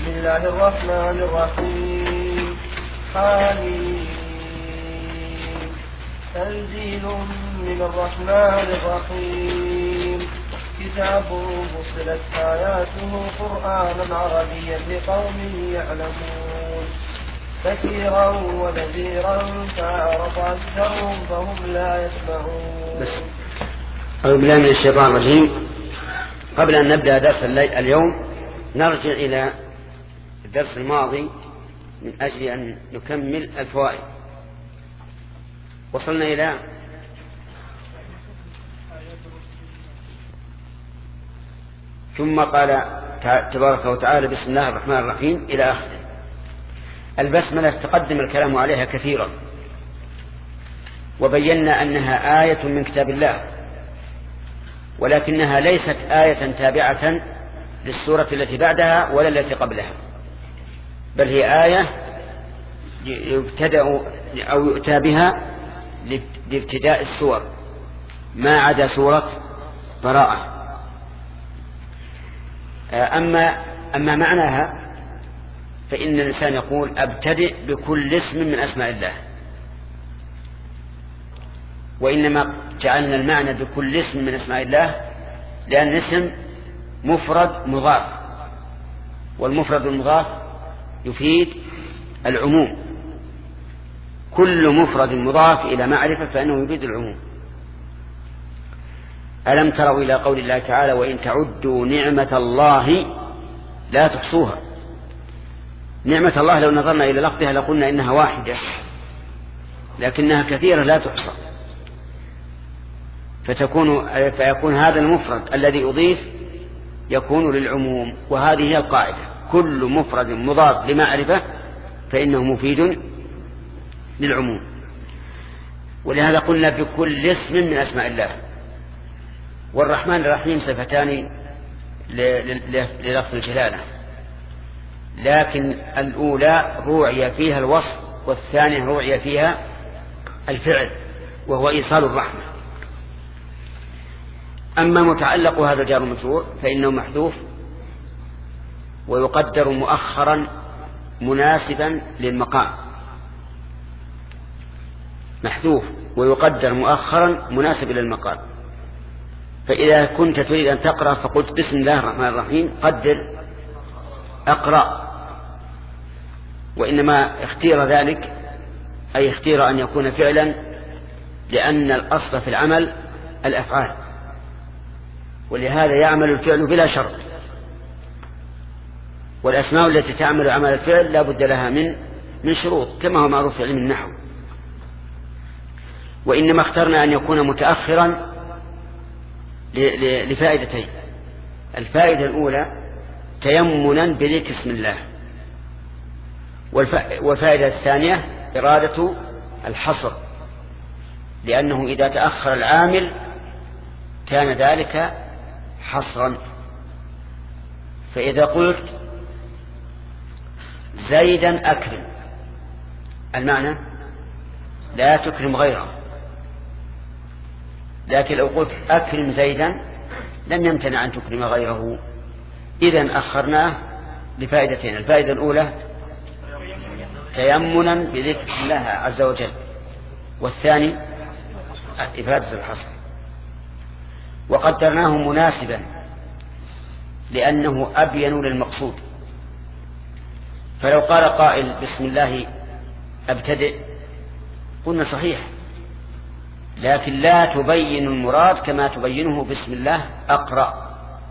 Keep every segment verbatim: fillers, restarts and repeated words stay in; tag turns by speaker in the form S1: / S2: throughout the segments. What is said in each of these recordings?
S1: بسم الله الرحمن الرحيم. حميم. تنزيل من الرحمن الرحيم. كتاب فصلت آياته قرآنا عربيا لقوم يعلمون بشيرا ونذيرا فأعرض أكثرهم فهم لا يسمعون.
S2: بس أعوذ بالله من الشيطان الرجيم. قبل أن نبدأ درس اليوم نرجع إلى الدرس الماضي من أجل أن نكمل الفوائد. وصلنا إلى ثم قال تبارك وتعالى بسم الله الرحمن الرحيم إلى آخره. البسملة تقدم الكلام عليها كثيرا، وبينا أنها آية من كتاب الله، ولكنها ليست آية تابعة للسورة التي بعدها ولا التي قبلها، بل هي آية يبتدأ أو يؤتى بها لابتداء السور ما عدا سورة براءة. أما, أما معناها فإن الإنسان يقول أبتدئ بكل اسم من أسماء الله، وإنما جعلنا المعنى بكل اسم من أسماء الله لأن الاسم مفرد مضاف، والمفرد المضاف يفيد العموم. كل مفرد مضاف إلى معرفة فإنه يفيد العموم. ألم تروا إلى قول الله تعالى وإن تعدوا نعمة الله لا تحصوها. نعمة الله لو نظرنا إلى لفظها لقلنا إنها واحدة، لكنها كثيرة لا تحصى، فتكون فيكون هذا المفرد الذي أضيف يكون للعموم. وهذه هي القاعدة، كل مفرد مضاف لمعرفة فإنه مفيد للعموم. ولهذا قلنا بكل اسم من أسماء الله. والرحمن الرحيم صفتان للفظ الجلالة، لكن الأولى روعي فيها الوصف والثانية روعي فيها الفعل وهو إيصال الرحمة. أما متعلق هذا الجار والمجرور فإنه محذوف ويقدر مؤخرا مناسبا للمقام. محذوف ويقدر مؤخرا مناسبا للمقام. فإذا كنت تريد أن تقرأ فقلت بسم الله الرحمن الرحيم قدر أقرأ، وإنما اختير ذلك أي اختير أن يكون فعلا لأن الأصل في العمل الأفعال، ولهذا يعمل الفعل بلا شرط. والأسماء التي تعمل عمل الفعل لا بد لها من من شروط كما هو معروف في علم النحو. وإنما اخترنا أن يكون متأخرا لفائدتين. الفائدة الأولى تيمنا بذكر اسم الله، والفائدة الثانية إرادة الحصر، لأنه إذا تأخر العامل كان ذلك حصرا. فإذا قلت زيدا أكرم المعنى لا تكرم غيره، لكن لو قلت أكرم زيدا لم يمتنع أن تكرم غيره. إذن أخرناه لفائدتين. الفائدة الأولى تيمنا بذكر الله عز وجل، والثاني إفادة الحصر. وقدرناه مناسبا لأنه أبين للمقصود. فلو قال قائل بسم الله أبتدئ قلنا صحيح، لكن لا تبين المراد كما تبينه بسم الله أقرأ،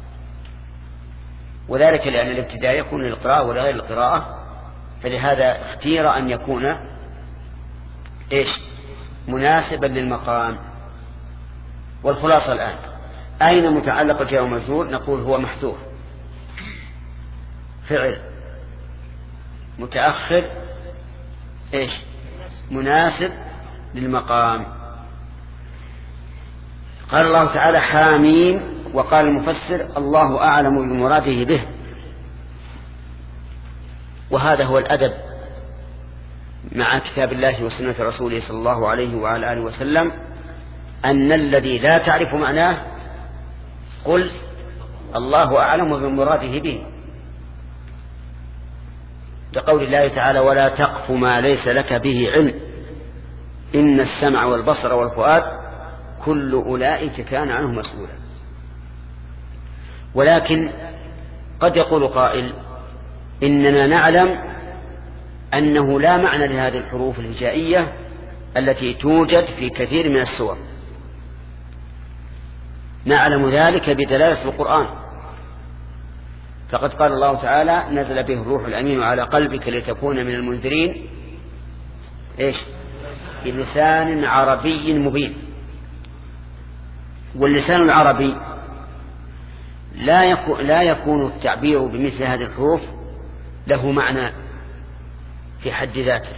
S2: وذلك لأن الابتداء يكون للقراءة ولغير القراءة. فلهذا اختير أن يكون إيش مناسبا للمقام. والخلاصة الآن أين متعلق الجار والمجرور؟ نقول هو محذوف، فعل متأخر إيش مناسب للمقام. قال الله تعالى حاميم، وقال المفسر الله أعلم بمراده به. وهذا هو الأدب مع كتاب الله وسنة رسوله صلى الله عليه وعلى آله وسلم، أن الذي لا تعرف معناه قل الله أعلم بمراده به. لقول الله تعالى ولا تقف ما ليس لك به علم إن السمع والبصر والفؤاد كل أولئك كان عنه مسؤولا. ولكن قد يقول قائل إننا نعلم أنه لا معنى لهذه الحروف الهجائية التي توجد في كثير من السور، نعلم ذلك بدلالة القرآن، فقد قال الله تعالى نزل به الروح الأمين على قلبك لتكون من المنذرين إيش بلسان عربي مبين. واللسان العربي لا يكون, لا يكون التعبير بمثل هذه الحروف له معنى في حد ذاته.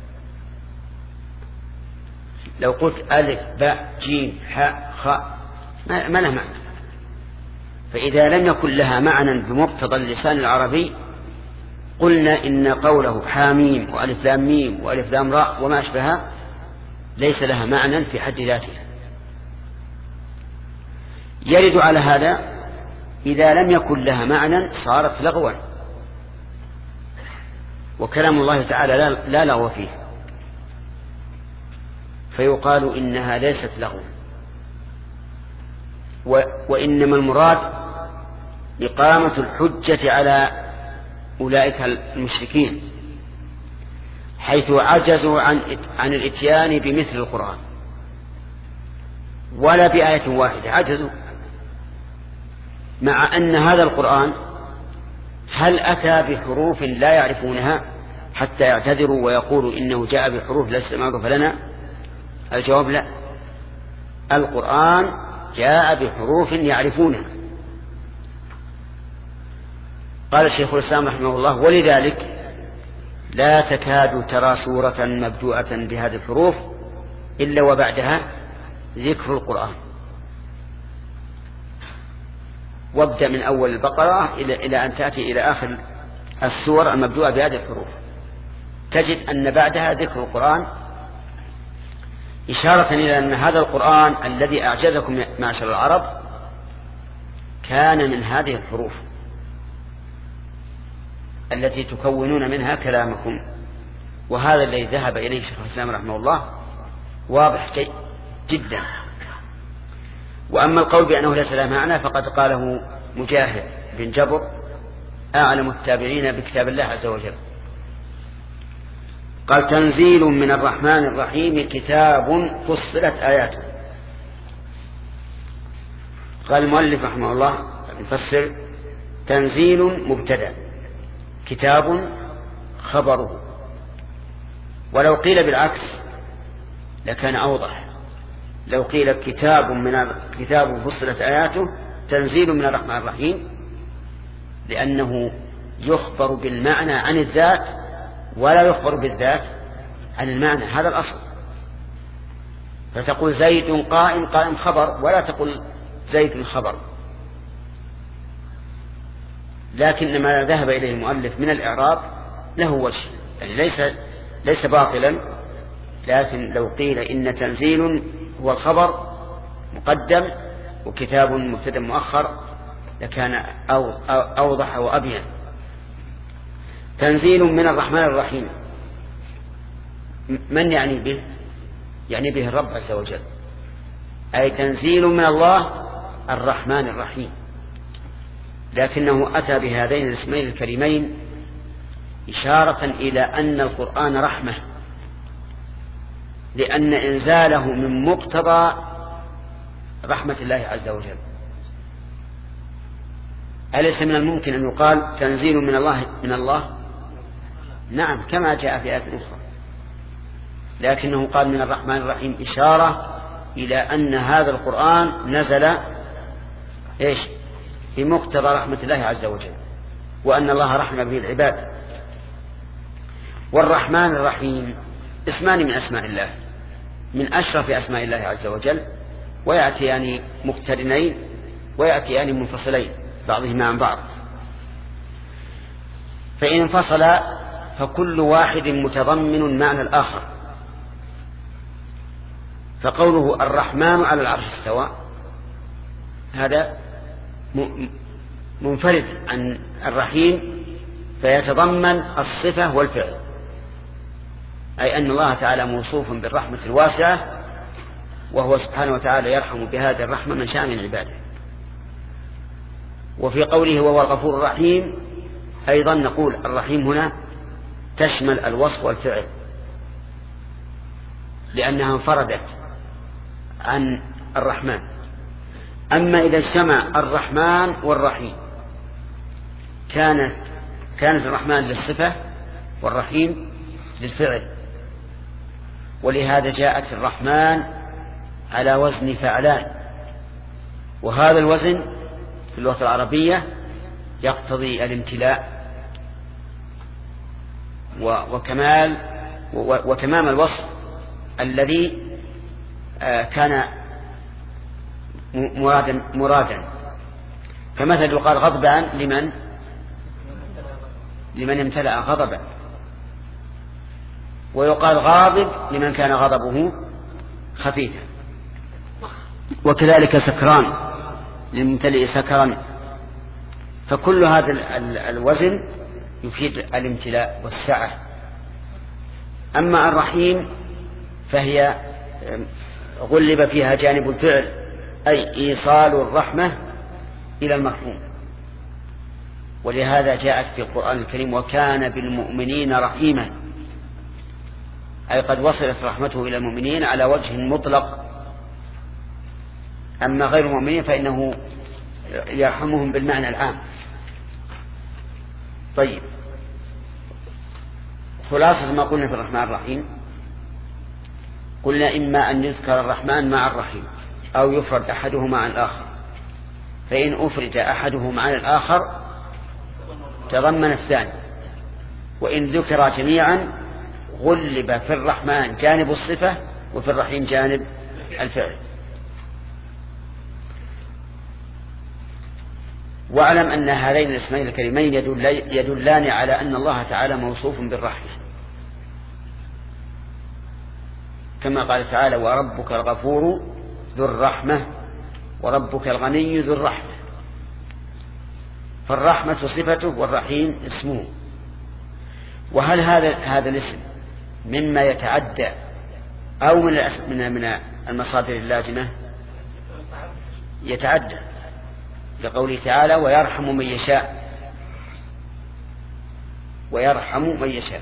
S2: لو قلت ألف باء جيم حاء خاء ما له معنى، فإذا لم يكن لها معنى بمقتضى اللسان العربي قلنا إن قوله حاميم وألف لام ميم وألف لام راء وما أشبهها ليس لها معنى في حد ذاتها. يرد على هذا إذا لم يكن لها معنى صارت لغوا، وكلام الله تعالى لا لغو فيه، فيقال إنها ليست لغوا، وإنما المراد إقامة الحجة على أولئك المشركين حيث عجزوا عن عن الاتيان بمثل القرآن ولا بآية واحدة، عجزوا، مع أن هذا القرآن هل أتى بحروف لا يعرفونها حتى يعتذروا ويقولوا إنه جاء بحروف لست معروفة لنا؟ الجواب لا، القرآن جاء بحروف يعرفونها. قال الشيخ الإسلام رحمه الله ولذلك لا تكاد ترى سورة مبدوءة بهذه الحروف إلا وبعدها ذكر القرآن، وابدأ من أول البقرة إلى, إلى أن تأتي إلى آخر السور المبدوءة بهذه الحروف تجد أن بعدها ذكر القرآن، إشارة إلى أن هذا القرآن الذي أعجزكم معشر العرب كان من هذه الحروف التي تكونون منها كلامكم. وهذا الذي ذهب إليه شيخ الإسلام رحمه الله واضح جدا. وأما القول بأنه ليس له معنى فقد قاله مجاهد بن جبر أعلم التابعين بكتاب الله عز وجل، قال تنزيل من الرحمن الرحيم كتاب فصلت آياته. قال المؤلف رحمه الله يفسر تنزيل مبتدأ كتاب خبره، ولو قيل بالعكس لكان أوضح، لو قيل كتاب من كتاب فصلت آياته تنزيل من الرحمن الرحيم، لأنه يخبر بالمعنى عن الذات ولا يخبر بالذات عن المعنى، هذا الأصل. فتقول زيد قائم، قائم خبر، ولا تقول زيد خبر. لكن ما ذهب إليه المؤلف من الإعراب له وجه، يعني ليس ليس باطلا، لكن لو قيل إن تنزيل هو الخبر مقدم وكتاب مبتدأ مؤخر لكان أو أوضح وأبين. تنزيل من الرحمن الرحيم من يعني به؟ يعني به الرب عز وجل، أي تنزيل من الله الرحمن الرحيم، لكنه أتى بهذين الاسمين الكريمين إشارة إلى أن القرآن رحمة، لأن إنزاله من مقتضى رحمة الله عز وجل. أليس من الممكن أن يقال تنزيل من الله من الله؟ نعم كما جاء في آية أخرى، لكنه قال من الرحمن الرحيم إشارة إلى أن هذا القرآن نزل إيش بمقتضى رحمة الله عز وجل، وأن الله رحم به العباد. والرحمن الرحيم اسمان من أسماء الله، من أشرف أسماء الله عز وجل، ويأتيان مقترنين ويأتيان منفصلين بعضهما عن بعض، فإن انفصل فكل واحد متضمن معنى الآخر. فقوله الرحمن على العرش استوى هذا منفرد عن الرحيم فيتضمن الصفة والفعل، أي أن الله تعالى موصوف بالرحمة الواسعة، وهو سبحانه وتعالى يرحم بهذه الرحمة من شاء من عباده. وفي قوله وهو الغفور الرحيم أيضا نقول الرحيم هنا تشمل الوصف والفعل، لأنها انفردت عن الرحمن. أما إذا اجتمع الرحمن والرحيم كانت كانت الرحمن للصفة والرحيم للفعل، ولهذا جاءت الرحمن على وزن فعلان، وهذا الوزن في اللغة العربية يقتضي الامتلاء وكمال وتمام الوصف الذي كان مرادا مرادا كمثل يقال غضبان لمن لمن امتلأ غضبا، ويقال غاضب لمن كان غضبه خفيفا، وكذلك سكران للممتلئ سكرا. فكل هذا الوزن يفيد الامتلاء والسعة. أما الرحيم فهي غلب فيها جانب الفعل، أي إيصال الرحمة إلى المرحوم، ولهذا جاءت في القرآن الكريم وكان بالمؤمنين رحيما، أي قد وصلت رحمته إلى المؤمنين على وجه مطلق. أما غير المؤمنين فإنه يرحمهم بالمعنى العام. طيب، خلاصة ما قلنا في الرحمن الرحيم، قلنا إما أن يذكر الرحمن مع الرحيم أو يفرد أحدهما عن الآخر، فإن أفرد أحدهما عن الآخر تضمن الثاني، وإن ذكر جميعا غلب في الرحمن جانب الصفة وفي الرحيم جانب الفعل. واعلم أن هذين الاسمين الكريمين يدلان على أن الله تعالى موصوف بالرحمة، كما قال تعالى وربك الغفور ذو الرحمة وربك الغني ذو الرحمة، فالرحمة صفته والرحيم اسمه. وهل هذا هذا الاسم مما يتعدى أو من من من المصادر اللازمة؟ يتعدى، لقوله تعالى ويرحم من يشاء، ويرحم من يشاء.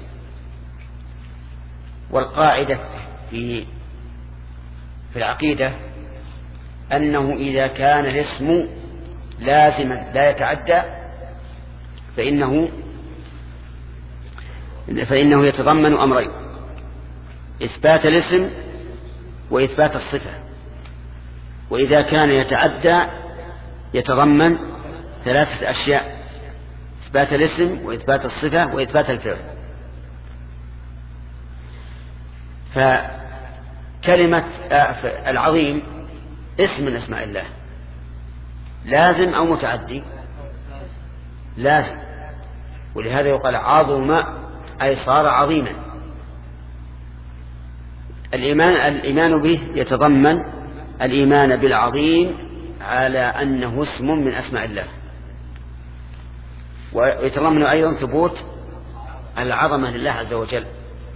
S2: والقاعدة في في العقيدة أنه إذا كان الاسم لازما لا يتعدى فإنه فإنه يتضمن أمرين: إثبات الاسم وإثبات الصفة. وإذا كان يتعدى يتضمن ثلاثة أشياء: إثبات الاسم وإثبات الصفة وإثبات الفعل. فكلمة العظيم اسم من اسماء الله، لازم أو متعدي؟ لازم، ولهذا يقال عظم أي صار عظيما. الإيمان الإيمان به يتضمن الإيمان بالعظيم على أنه اسم من أسماء الله، ويتضمن أيضا ثبوت العظمة لله عز وجل.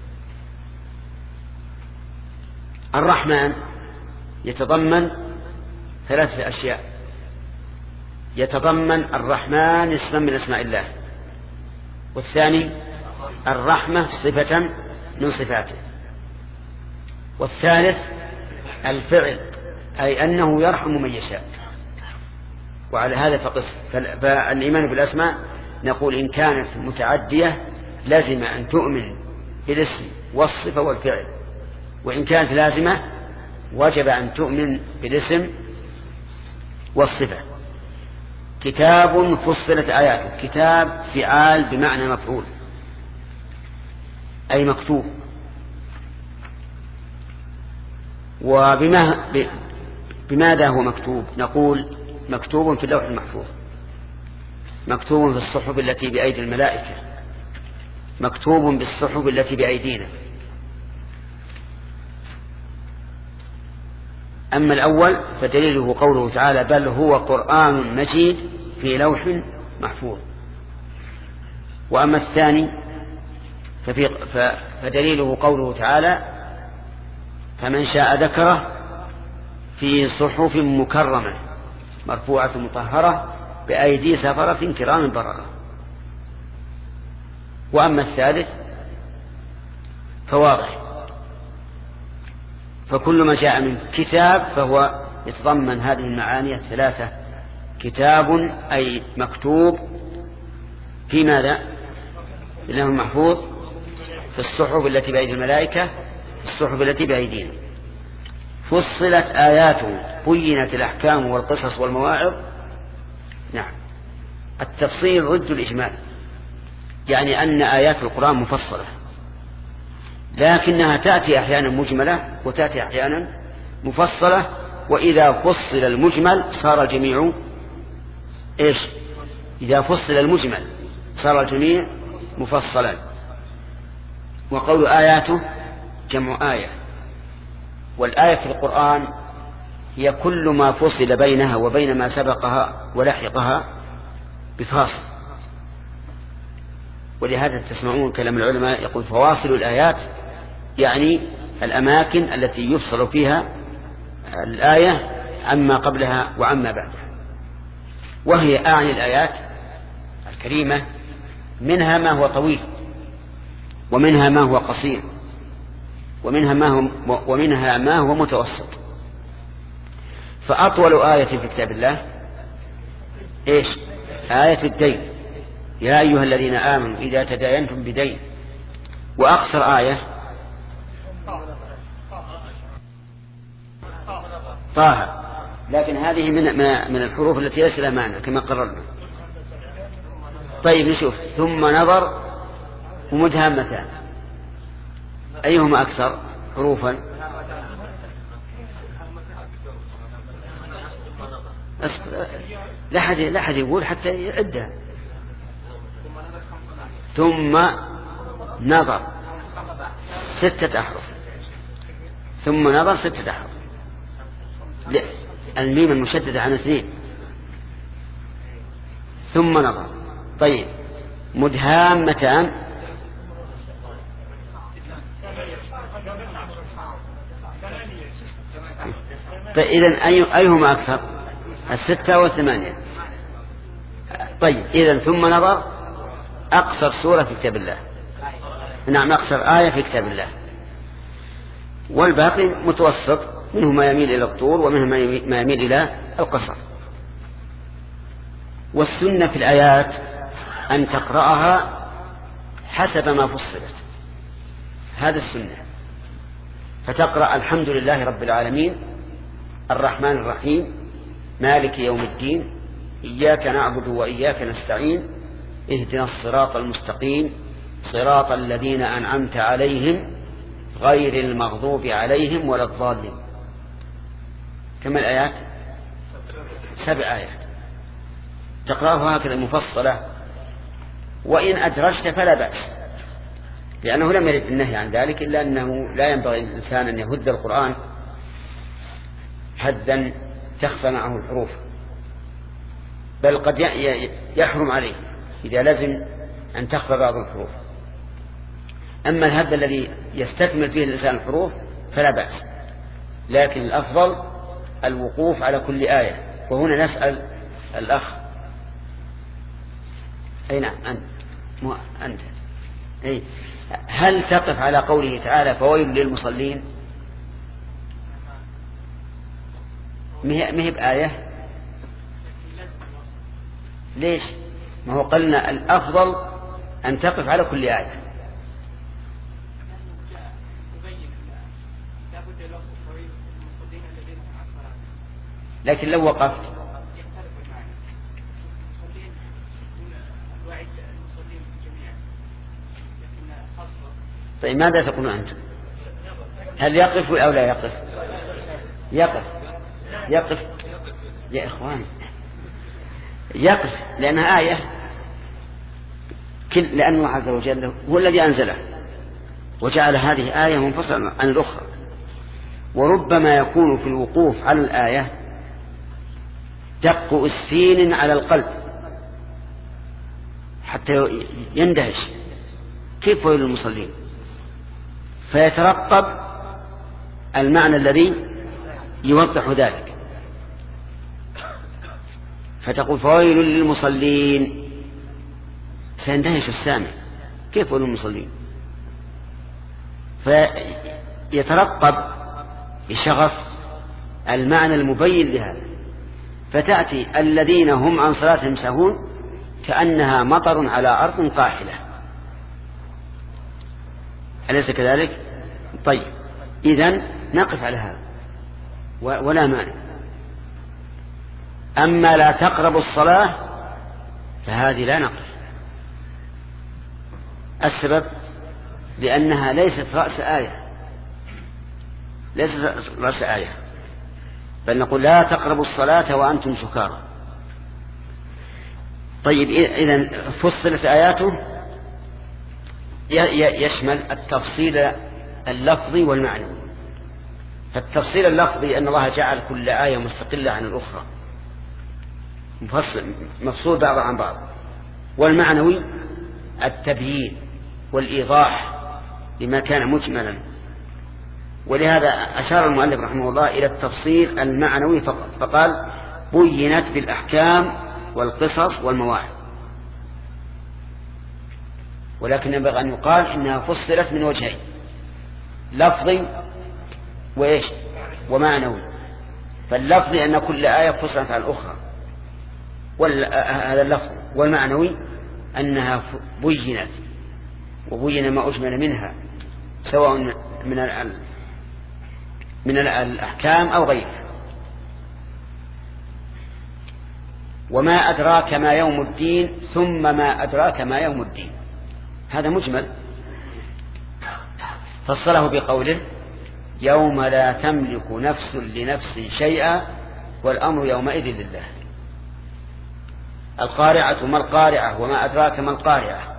S2: الرحمن يتضمن ثلاثة أشياء: يتضمن الرحمن اسما من أسماء الله، والثاني الرحمة صفة من صفاته، والثالث الفعل أي أنه يرحم من يشاء. وعلى هذا فقس. فالإيمان بالأسماء نقول إن كانت متعدية لازم أن تؤمن بالاسم والصفة والفعل، وإن كانت لازمة وجب أن تؤمن بالاسم والصفة. كتاب فصلت آياته، كتاب فعال بمعنى مفعول أي مكتوب. وبما بماذا هو مكتوب؟ نقول مكتوب في اللوح المحفوظ، مكتوب في الصحف التي بأيدي الملائكة، مكتوب بالصحف التي بأيدينا. أما الأول فدليله قوله تعالى بل هو قرآن مجيد في لوح محفوظ. وأما الثاني ففي فدليله قوله تعالى فمن شاء ذكره في صحف مكرمة مرفوعة مطهرة بأيدي سفرة كرام بررة. وأما الثالث فواضح، فكل ما جاء من كتاب فهو يتضمن هذه المعاني الثلاثة: كتاب أي مكتوب في ماذا؟ بالله المحفوظ، في الصحف التي بأيدي الملائكة، في الصحف التي بأيدينا. فصلت آياته بينت الأحكام والقصص والمواعظ. نعم، التفصيل ضد الإجمال، يعني أن آيات القرآن مفصلة، لكنها تأتي أحيانا مجملة وتأتي أحيانا مفصلة، وإذا فصل المجمل صار الجميع إيش؟ إذا فصل المجمل صار الجميع مفصلا. وقول آياته جمع آية، والآية في القرآن هي كل ما فصل بينها وبين ما سبقها ولحقها بفاصل. ولهذا تسمعون كلام العلماء يقول فواصل الآيات، يعني الأماكن التي يفصل فيها الآية عما قبلها وعما بعدها. وهي أعني الآيات الكريمة منها ما هو طويل، ومنها ما هو قصير، ومنها ما هو, ومنها ما هو متوسط. فأطول آية في كتاب الله إيش؟ آية الدين، يا أيها الذين آمنوا إذا تداينتم بدين. وأقصر آية طه، لكن هذه من من الحروف التي ليس لها معنى كما قررنا. طيب نشوف، ثم نظر ومدهامتان، أيهما أكثر حروفا؟ لا حد لا حد يقول حتى يعدها. ثم نظر ستة أحرف، ثم نظر ستة أحرف، الميم المشددة عن اثنين، ثم نظر. طيب مدهامتان، طيب إذن أي أيهما أكثر؟ الستة والثمانية. طيب إذن ثم نظر أقصر سورة في كتاب الله، نعم أقصر آية في كتاب الله، والباقي متوسط، منه ما يميل إلى الطول ومنه ما يميل إلى القصر. والسنة في الآيات أن تقرأها حسب ما فصلت، هذا السنة. فتقرأ الحمد لله رب العالمين الرحمن الرحيم مالك يوم الدين إياك نعبد وإياك نستعين اهدنا الصراط المستقيم صراط الذين أنعمت عليهم غير المغضوب عليهم ولا الضالين. كم الآيات؟ سبع آيات، تقرأها هكذا مفصلة. وإن أدرجت فلا بأس، لأنه لم يرد النهي عن ذلك، إلا أنه لا ينبغي الإنسان أن يهد القرآن حدا تخفى معه الحروف، بل قد يحرم عليه إذا لزم أن تخفى بعض الحروف. أما الهد الذي يستكمل فيه الإنسان الحروف فلا بأس، لكن الأفضل الوقوف على كل آية. وهنا نسأل الأخ، أي نعم أنت, مو أنت. أي هل تقف على قوله تعالى فويل للمصلين؟ مهب آية، ليش؟ ما هو قلنا الأفضل أن تقف على كل آية. لكن لو وقفت طيب ماذا تقولون أنتم؟ هل يقف أو لا يقف؟ يقف يقف يا إخوان، يقف، لأنها آية، كل لأن الله عز وجل هو الذي أنزله وجعل هذه آية منفصلة عن الأخرى. وربما يكون في الوقوف على الآية دق أسفين على القلب حتى يندهش كيف ويل للمصلين، فيترقب المعنى الذي يوضح ذلك، فتقول فويل للمصلين، سيندهش السامع كيف ويل للمصلين، فيترقب بشغف المعنى المبين لهذا، فتأتي الذين هم عن صلاتهم ساهون كأنها مطر على أرض قاحلة. أليس كذلك؟ طيب، إذن نقف على هذا ولا مانع. أما لا تقربوا الصلاة فهذه لا نقف. السبب لأنها ليست رأس آية، ليست رأس آية، بل نقول لا تقربوا الصلاة وأنتم سكارى. طيب، إذن فصلت آياته يشمل التفصيل اللفظي والمعنوي. فالتفصيل اللفظي أن الله جعل كل آية مستقلة عن الأخرى، مفصل مفصول بعض عن بعض. والمعنوي التبيين والإيضاح لما كان مجملا، ولهذا أشار المؤلف رحمه الله إلى التفصيل المعنوي فقط، فقال بينت بالأحكام والقصص والمواعظ. ولكن ينبغي أن يقال إنها فصلت من وجهين، لفظي وإيش ومعنوي. فاللفظي أن كل آية فصلت عن الأخرى، هذا اللفظ. والمعنوي أنها بينت وبين ما أجمل منها، سواء من من الأحكام أو غيرها. وما أدراك ما يوم الدين ثم ما أدراك ما يوم الدين، هذا مجمل، فصله بقوله يوم لا تملك نفس لنفس شيئا والأمر يومئذ لله. القارعة ما القارعة وما أدراك ما القارعة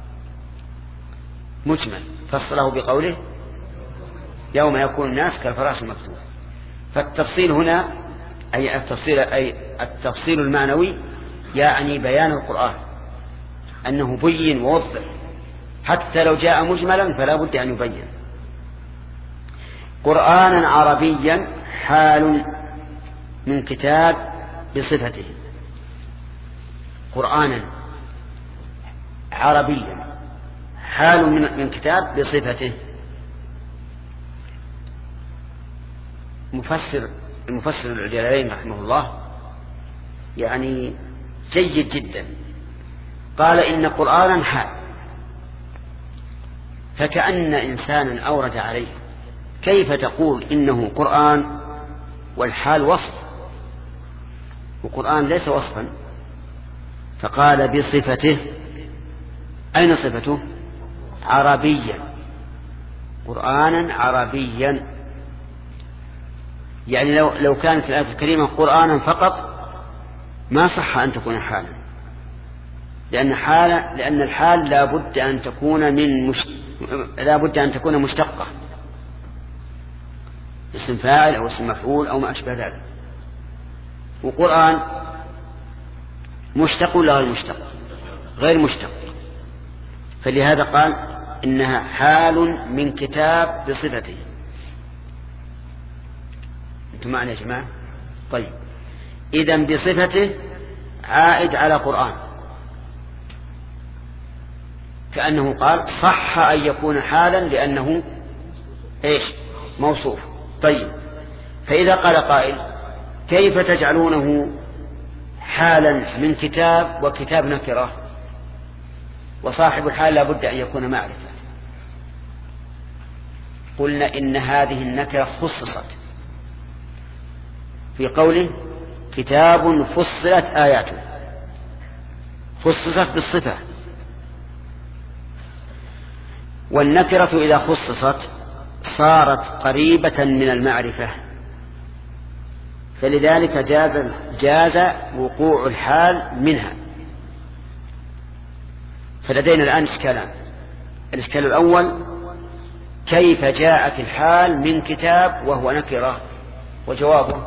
S2: مجمل، فصله بقوله يوم يكون الناس كالفراش المكتوب. فالتفصيل هنا أي التفصيل, أي التفصيل المعنوي يعني بيان القرآن، أنه بين ووضح، حتى لو جاء مجملا فلا بد أن يبين. قرآنا عربيا حال من كتاب بصفته، قرآنا عربيا حال من كتاب بصفته. مفسر المفسر الجلالين رحمه الله يعني جيد جدا، قال إن قرآنا حال، فكأن إنسانا أورد عليه كيف تقول إنه قرآن والحال وصف، وقرآن ليس وصفا، فقال بصفته. أين صفته؟ عربيا، قرآنا عربيا. يعني لو, لو كانت الآية الكريمة قرآنا فقط ما صح أن تكون حالا، لأن حال لأن الحال لا بد أن تكون من مش... لا بد أن تكون مشتقة، اسم فاعل أو اسم مفعول أو ما أشبه ذلك. وقرآن مشتق ولا غير مشتق؟ غير مشتق. فلهذا قال إنها حال من كتاب بصفته. أنتم معنا يا جماعة؟ طيب، إذن بصفته عائد على قرآن، كأنه قال صح أن يكون حالا لأنه إيش موصوف. طيب، فإذا قال قائل كيف تجعلونه حالا من كتاب وكتاب نكرة وصاحب الحال لا بد أن يكون معرفة؟ قلنا إن هذه النكرة خصصت في قوله كتاب فصلت آياته، خصصت بالصفة. والنكرة إذا خصصت صارت قريبة من المعرفة، فلذلك جاز, جاز وقوع الحال منها. فلدينا الآن إشكالان. الإشكال الأول كيف جاءت الحال من كتاب وهو نكرة؟ وجوابه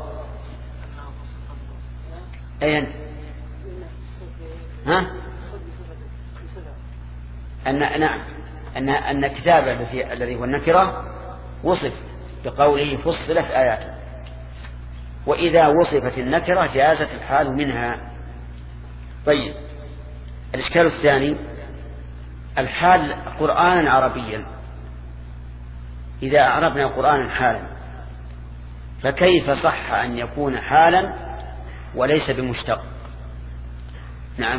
S2: أين؟ ها؟ أن نعم أن أن الكتاب الذي الذي هو النكرة وصف بقوله فصلت آياته، وإذا وصفت النكرة جازت الحال منها. طيب، الإشكال الثاني الحال قرآنا عربيا. إذا أعربنا قرآنا حالا فكيف صح أن يكون حالا وليس بمشتق؟ نعم،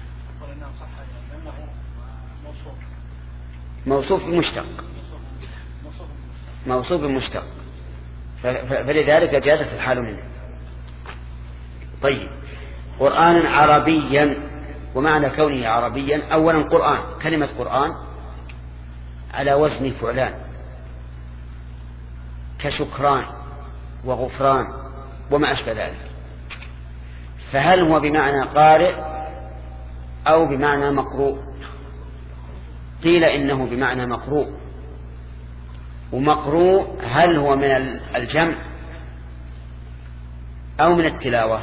S2: موصوف بمشتق، موصوف بمشتق، فلذلك جازت الحال منه. طيب، قرآنا عربيا، ومعنى كونه عربيا أولا قرآن، كلمة قرآن على وزن فعلان كشكران وغفران وما أشبه ذلك، فهل هو بمعنى قارئ أو بمعنى مقروء؟ قيل إنه بمعنى مقروء، ومقروء هل هو من الجمع أو من التلاوة؟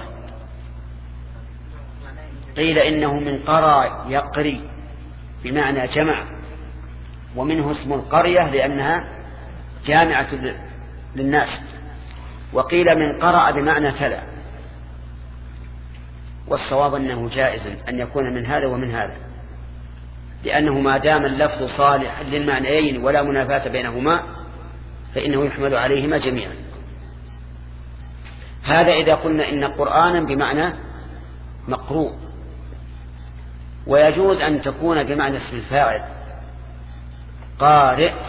S2: قيل إنه من قرى يقري بمعنى جمع، ومنه اسم القرية لأنها جامعة للناس، وقيل من قرأ بمعنى تلا، والصواب أنه جائز أن يكون من هذا ومن هذا، لأنه ما دام اللفظ صالح للمعنيين ولا منافاة بينهما فإنه يحمل عليهما جميعا. هذا إذا قلنا إن قرآنا بمعنى مقروء، ويجوز أن تكون بمعنى اسم الفاعل قارئ،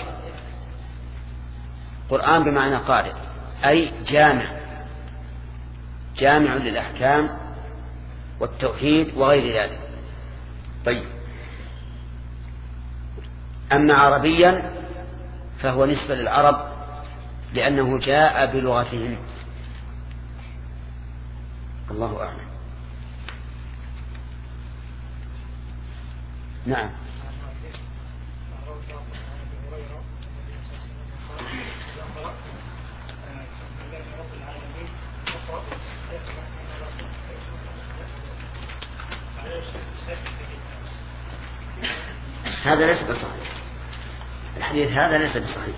S2: قرآن بمعنى قارئ أي جامع، جامع للأحكام والتوحيد وغير ذلك. طيب، أما عربيا فهو نسبة للعرب لأنه جاء بلغتهم. الله أعلم. نعم. هذا ليس بصحيح، الحديث هذا ليس بصحيح،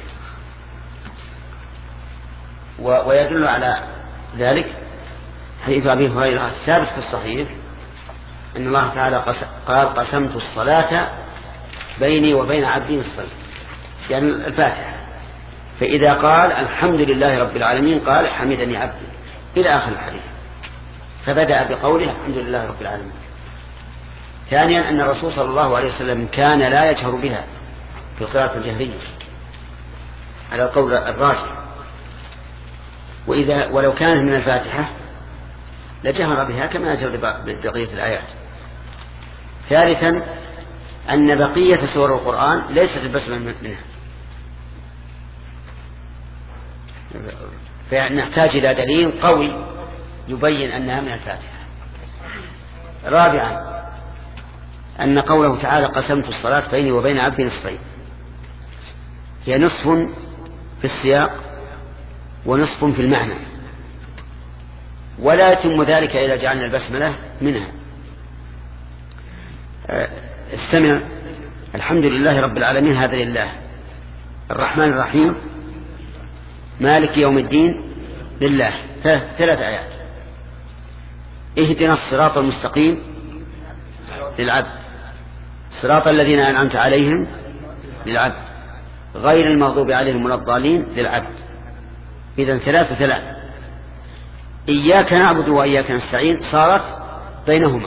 S2: ويدل على ذلك حديث أبي هريرة الثابت في الصحيح أن الله تعالى قال قسمت الصلاة بيني وبين عبدي نصفين، يعني الفاتحة، فإذا قال الحمد لله رب العالمين قال حمدني عبدي إلى آخر الحديث، فبدأ بقوله الحمد لله رب العالمين. ثانيا أن الرسول صلى الله عليه وسلم كان لا يجهر بها في القراءة الجهرية على القول الراجح، وإذا ولو كانت من الفاتحة لجهر بها كما يجهر ببقية الآيات. ثالثا أن بقية سور القرآن ليست البسملة منها، فنحتاج إلى دليل قوي يبين أنها من الفاتحة. رابعا أن قوله تعالى قسمت الصلاة بيني وبين عبدي نصفين، هي نصف في السياق ونصف في المعنى، ولا يتم ذلك إذا جعلنا البسملة منها. استمع: الحمد لله رب العالمين، هذا لله. الرحمن الرحيم، مالك يوم الدين، لله. ثلاث آيات. اهدنا الصراط المستقيم، للعبد. صراط الذين أنعمت عليهم، للعبد. غير المغضوب عليهم ولا الضالين، للعبد. إذن ثلاثة ثلاثة. إياك نعبد وإياك نستعين صارت بينهما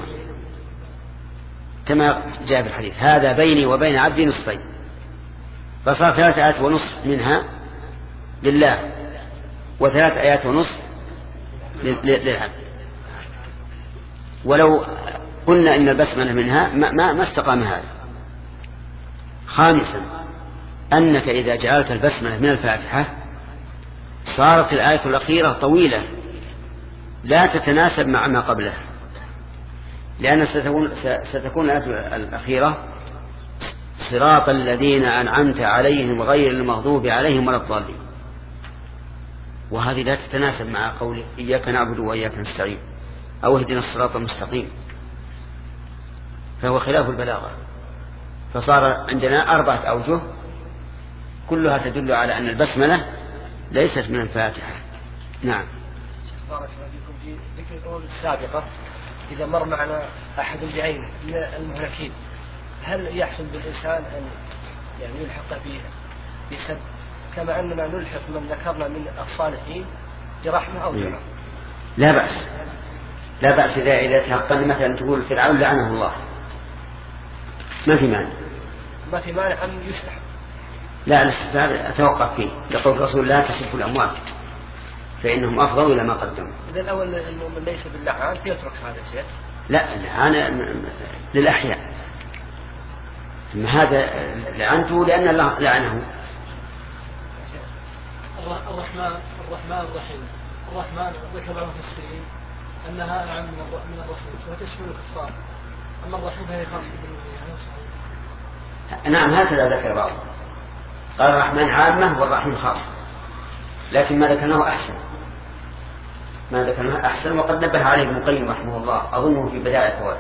S2: كما جاء في الحديث هذا بيني وبين عبدي نصفين، فصار ثلاث آيات ونصف منها لله، وثلاث آيات ونصف للعبد. ولو قلنا إن البسملة منها ما, ما, ما استقام هذا. خامسا أنك إذا جعلت البسملة من الفاتحة صارت الآية الأخيرة طويلة لا تتناسب مع ما قبلها، لأن ستكون, ستكون الآية الأخيرة صراط الذين أنعمت عليهم غير المغضوب عليهم ولا الضالين، وهذه لا تتناسب مع قول إياك نعبد وإياك نستعين أو اهدنا الصراط المستقيم، فهو خلاف البلاغة. فصار عندنا أربعة أوجه كلها تدل على أن البسملة ليست من الفاتحة. نعم.
S1: بارك الله فيكم. في ذكر الأمم السابقة إذا مر معنا أحد بعينه من المهلكين هل يحصل بالإنسان أن يعني يلحق به بسب كما أننا نلحق من ذكرنا من الصالحين برحمة أو جرح؟
S2: لا بأس، لا بأس إذا إذا تحقن مثلا تقول فرعون لعنه الله ما في مانع،
S1: ما في مانع أن يستحب.
S2: لا الاستحباب أتوقف فيه لقول رسول لا تسبوا الأموات فإنهم أفضل إلى ما قدموا.
S1: إذا الأول المؤمن ليس باللعان فيترك هذا الشيء.
S2: لا اللعان للأحياء، هذا لعنته لأن الله لعنه.
S3: الرحمن الرحمن الرحيم. الرحمن ذكر بعض المفسرين أنها أعم من الرحيم وتشمل الكفار، أما الرحيم فهي خاصة بالمؤمنين.
S2: نعم هكذا ذكر بعض، قال الرحمن عامة والرحيم خاصة، لكن ما ذكرناه أحسن، ما ذكرناه أحسن وقد نبه عليه ابن القيم رحمه الله أظنه في بداية الفوائد.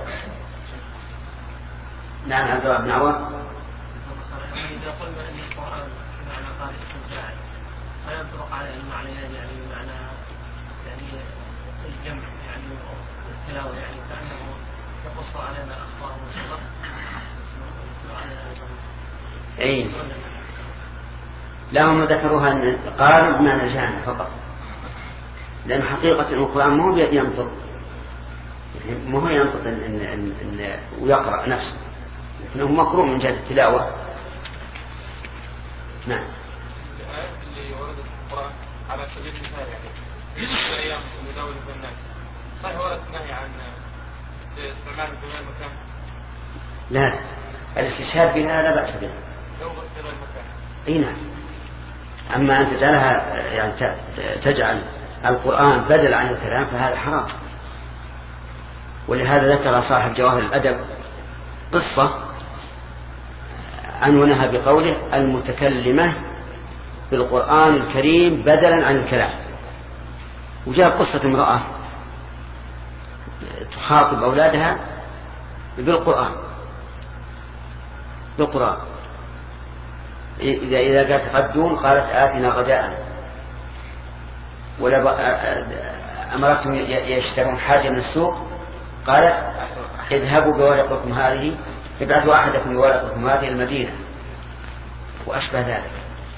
S2: نعم عبد الله بن عوام.
S4: إذا قلنا أن القرآن معنى قارئ فاعل فلا ينطبق على المعنيين يعني بمعنى يعني الجمع يعني التلاوة يعني كأنه يقص علينا أخطاء وصغر.
S2: أي لا هم ذكروها أن قالوا بمعنى جهنم فقط، لأن حقيقة القرآن مو ينطق مو هو ينطق إن إن إن إن ويقرأ نفسه، لكنه مقروء من جهة التلاوة. نعم.
S5: الآيات اللي وردت في القرآن على سبيل المثال يعني في أيام المداولة بين الناس صحيح ورد نهي عن استعمال الدماء المكان؟
S2: لا الاستشهاد بها لا بأس بها.
S5: لو غير المكان.
S2: اي نعم. اما ان تجعلها يعني تجعل القرآن بدل عن الكلام فهذا حرام. ولهذا ذكر صاحب جواهر الأدب قصة عنونها بقوله المتكلمة بالقرآن الكريم بدلا عن الكلام. وجاء قصة امرأة تخاطب أولادها بالقرآن بالقرآن إذا إذا قالت تغدون قالت آتنا غداءنا، ولا أمرتهم يشترون حاجة من السوق قالت اذهبوا بورقكم هذه ابعثوا أحدكم بورقكم هذه المدينة وأشبه ذلك.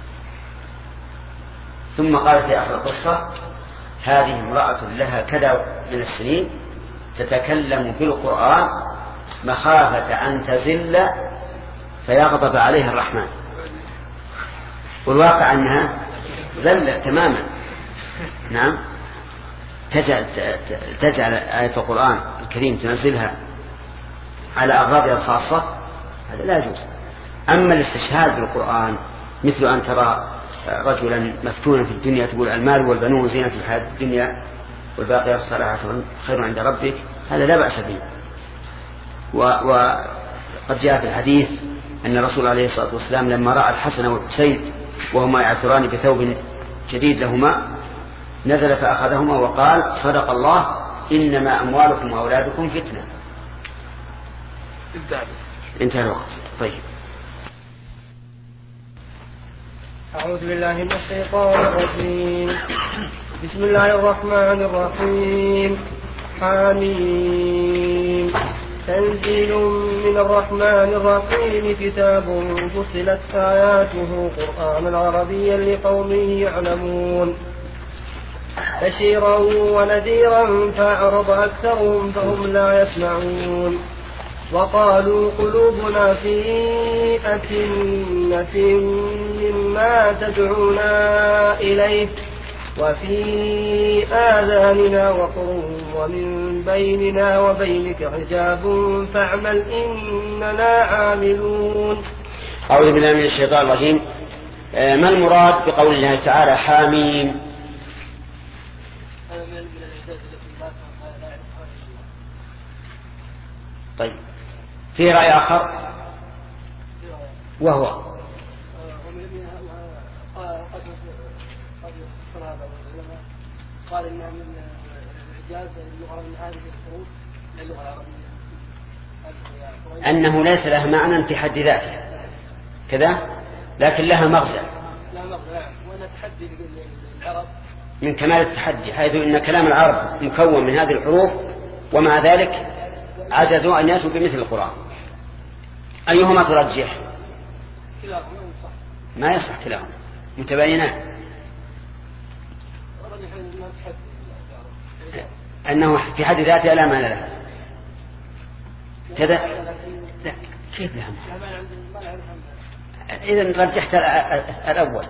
S2: ثم قالت في آخر القصة هذه امرأة لها كذا من السنين تتكلم بالقرآن مخافة أن تزل فيغضب عليها الرحمن، والواقع أنها ذلت تماما. نعم. تجعل, تجعل آية القرآن الكريم تنزلها على أغراضها الخاصة هذا لا يجوز. أما الاستشهاد بالقرآن مثل أن ترى رجلا مفتونا في الدنيا تقول المال والبنون زينة الحياة الدنيا والباقيات الصالحات خير عند ربك، هذا لا بأس به. وقد جاء في الحديث أن الرسول عليه الصلاة والسلام لما رأى الحسن والحسين وهما يعثران بثوب جديد لهما نزل فأخذهما وقال صدق الله إنما أموالكم وأولادكم فتنة. انتهى الوقت. طيب.
S1: أعوذ بالله من الشيطان الرجيم. بسم الله الرحمن الرحيم. حميم. تنزيل من الرحمن الرحيم كتاب فصلت آياته قرآنا عربيا لقوم يعلمون بشيرا ونذيرا فأعرض أكثرهم فهم لا يسمعون وقالوا قلوبنا في أكنة مما تدعونا إليه وفي آذاننا وقر ومن بيننا وبينك حجاب فاعمل إننا عاملون.
S2: أعوذ بالله من الشيطان الرجيم. ما المراد بقول الله تعالى حاميم؟ طيب في رأي آخر وهو
S3: قال إنها من الإعجاز اللغة من هذه الحروف اللغة العربية
S2: أنه ليس لها معنى في حد ذاته كذا، لكن لها مغزى.
S3: لا مغزى، وأنا تحدي للعرب
S2: من كمال التحدي، حيث إن كلام العرب مكون من هذه الحروف، ومع ذلك عجزوا أن يأتوا بمثل القرآن. أيهما ترجح؟ ما يصح كلاهما، متباينان. أنه في حد ذاته لا معنى لها كذا. لا، كيف لها معنى؟ إذن رجحت الأول.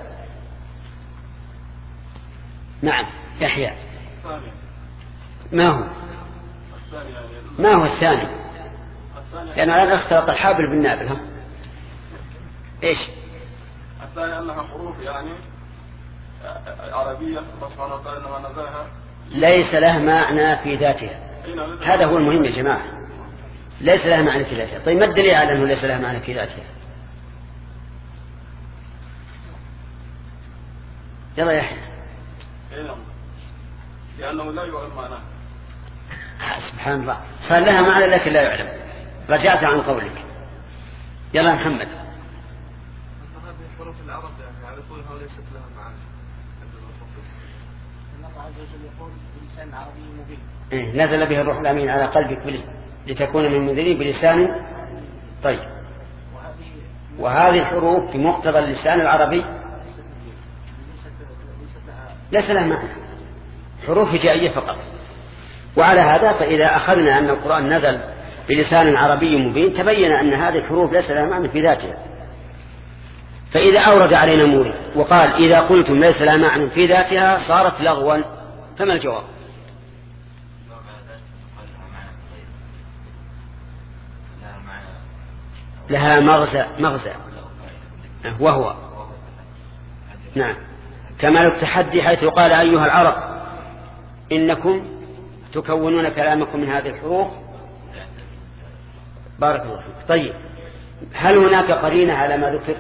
S2: نعم يحيى. ما هو ما هو الثاني؟ لأن الآن اختلط الحابل بالنابل. ها إيش
S5: الثاني؟ أنها حروف يعني عربية الله سبحانه وتعالى إنما نزلها
S2: ليس لها معنى في ذاتها. هذا هو المهم يا جماعة، ليس لها معنى في ذاتها. طيب ما الدليل على أنه ليس لها معنى في ذاتها؟ يلا يا يحيى.
S5: لأنه لا يعلم معناه.
S2: سبحان الله، صار لها معنى لكن لا يعلم. رجعت عن قولك. يلا محمد.
S5: هذه حروف العرب يعني يعرفونها وليست لها معنى.
S3: الله عز وجل يقول بلسان عربي مبين.
S2: إيه، نزل به الروح الأمين على قلبك لتكون من المنذرين بلسان. طيب، وهذه الحروف في مقتضى اللسان العربي ليس لها معنى، حروف هجائية فقط. وعلى هذا فإذا أخذنا أن القرآن نزل بلسان عربي مبين تبين أن هذه الحروف ليس لها معنى في ذاتها. فإذا أورد علينا مورد وقال إذا قلتم ليس لها معنى في ذاتها صارت لغوا، فما الجواب؟ لها مغزى مغزى وهو نعم كمال التحدي، حيث قال أيها العرب إنكم تكونون كلامكم من هذه الحروف. بارك الله فيك. طيب، هل هناك قرينة على ما ذكر؟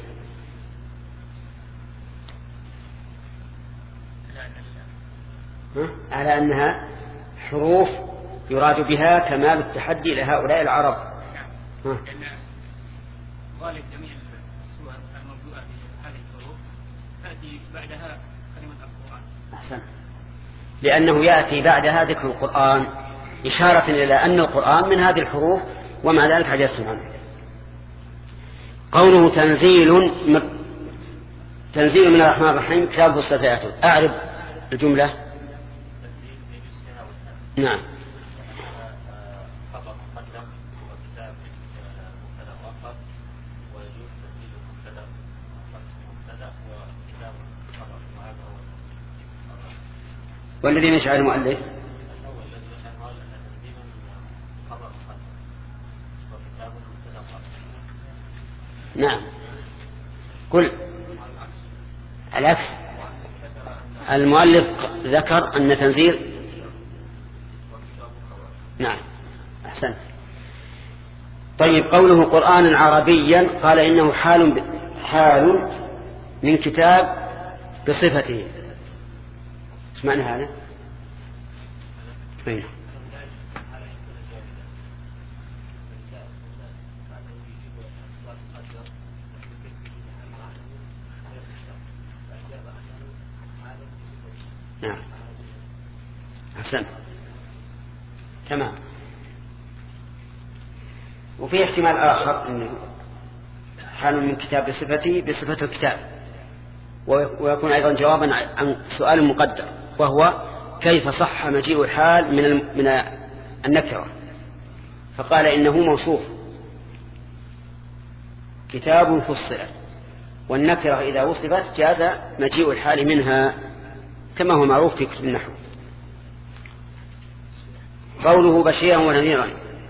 S2: على أنها حروف يراد بها كمال التحدي لهؤلاء العرب. ها؟
S4: غالب جميع السور الموضوعة في هذه الحروف تأتي بعدها كلمة القرآن.
S2: أحسن، لأنه يأتي بعدها ذكر القرآن إشارة إلى أن القرآن من هذه الحروف، ومع ذلك عجزتم عنه. قوله تنزيل من تنزيل من الرحمن الرحيم كتاب الصفات. أعرب الجملة. نعم. والذي يشعر المؤلف نعم قل العكس. المؤلف ذكر أن تنزيل نعم أحسن. طيب، قوله قرآنا عربيا قال إنه حال حال من كتاب بصفته. ايش معنى هذا؟ أين؟ نعم أحسن تمام. وفي احتمال آخر أنه حال من كتاب بصفته بصفة الكتاب، ويكون أيضا جوابا عن سؤال مقدر، وهو كيف صح مجيء الحال من من النكرة؟ فقال إنه موصوف كتاب فصلت، والنكرة إذا وصفت جاز مجيء الحال منها كما هو معروف في كتب النحو. قوله بشيرا ونذيرا.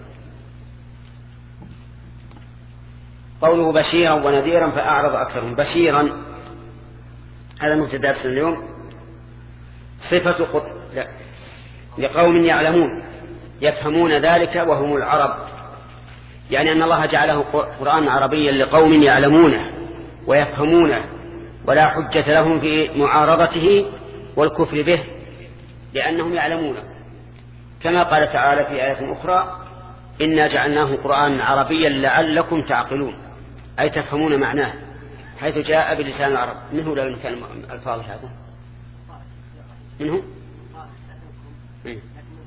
S2: قوله بشيرا ونذيرا فأعرض أكثرهم. بشيرا هذا مبتدأ اليوم صفة قط... لا. لقوم يعلمون يفهمون ذلك وهم العرب، يعني أن الله جعله قرآن عربيا لقوم يعلمونه ويفهمونه ولا حجة لهم في معارضته والكفر به، لأنهم يعلمونه، كما قال تعالى في آية أخرى إنا جعلناه قرآنا عربيا لعلكم تعقلون، أي تفهمون معناه، حيث جاء بلسان العرب. منه لا كان الفاظ هذا منه إيه؟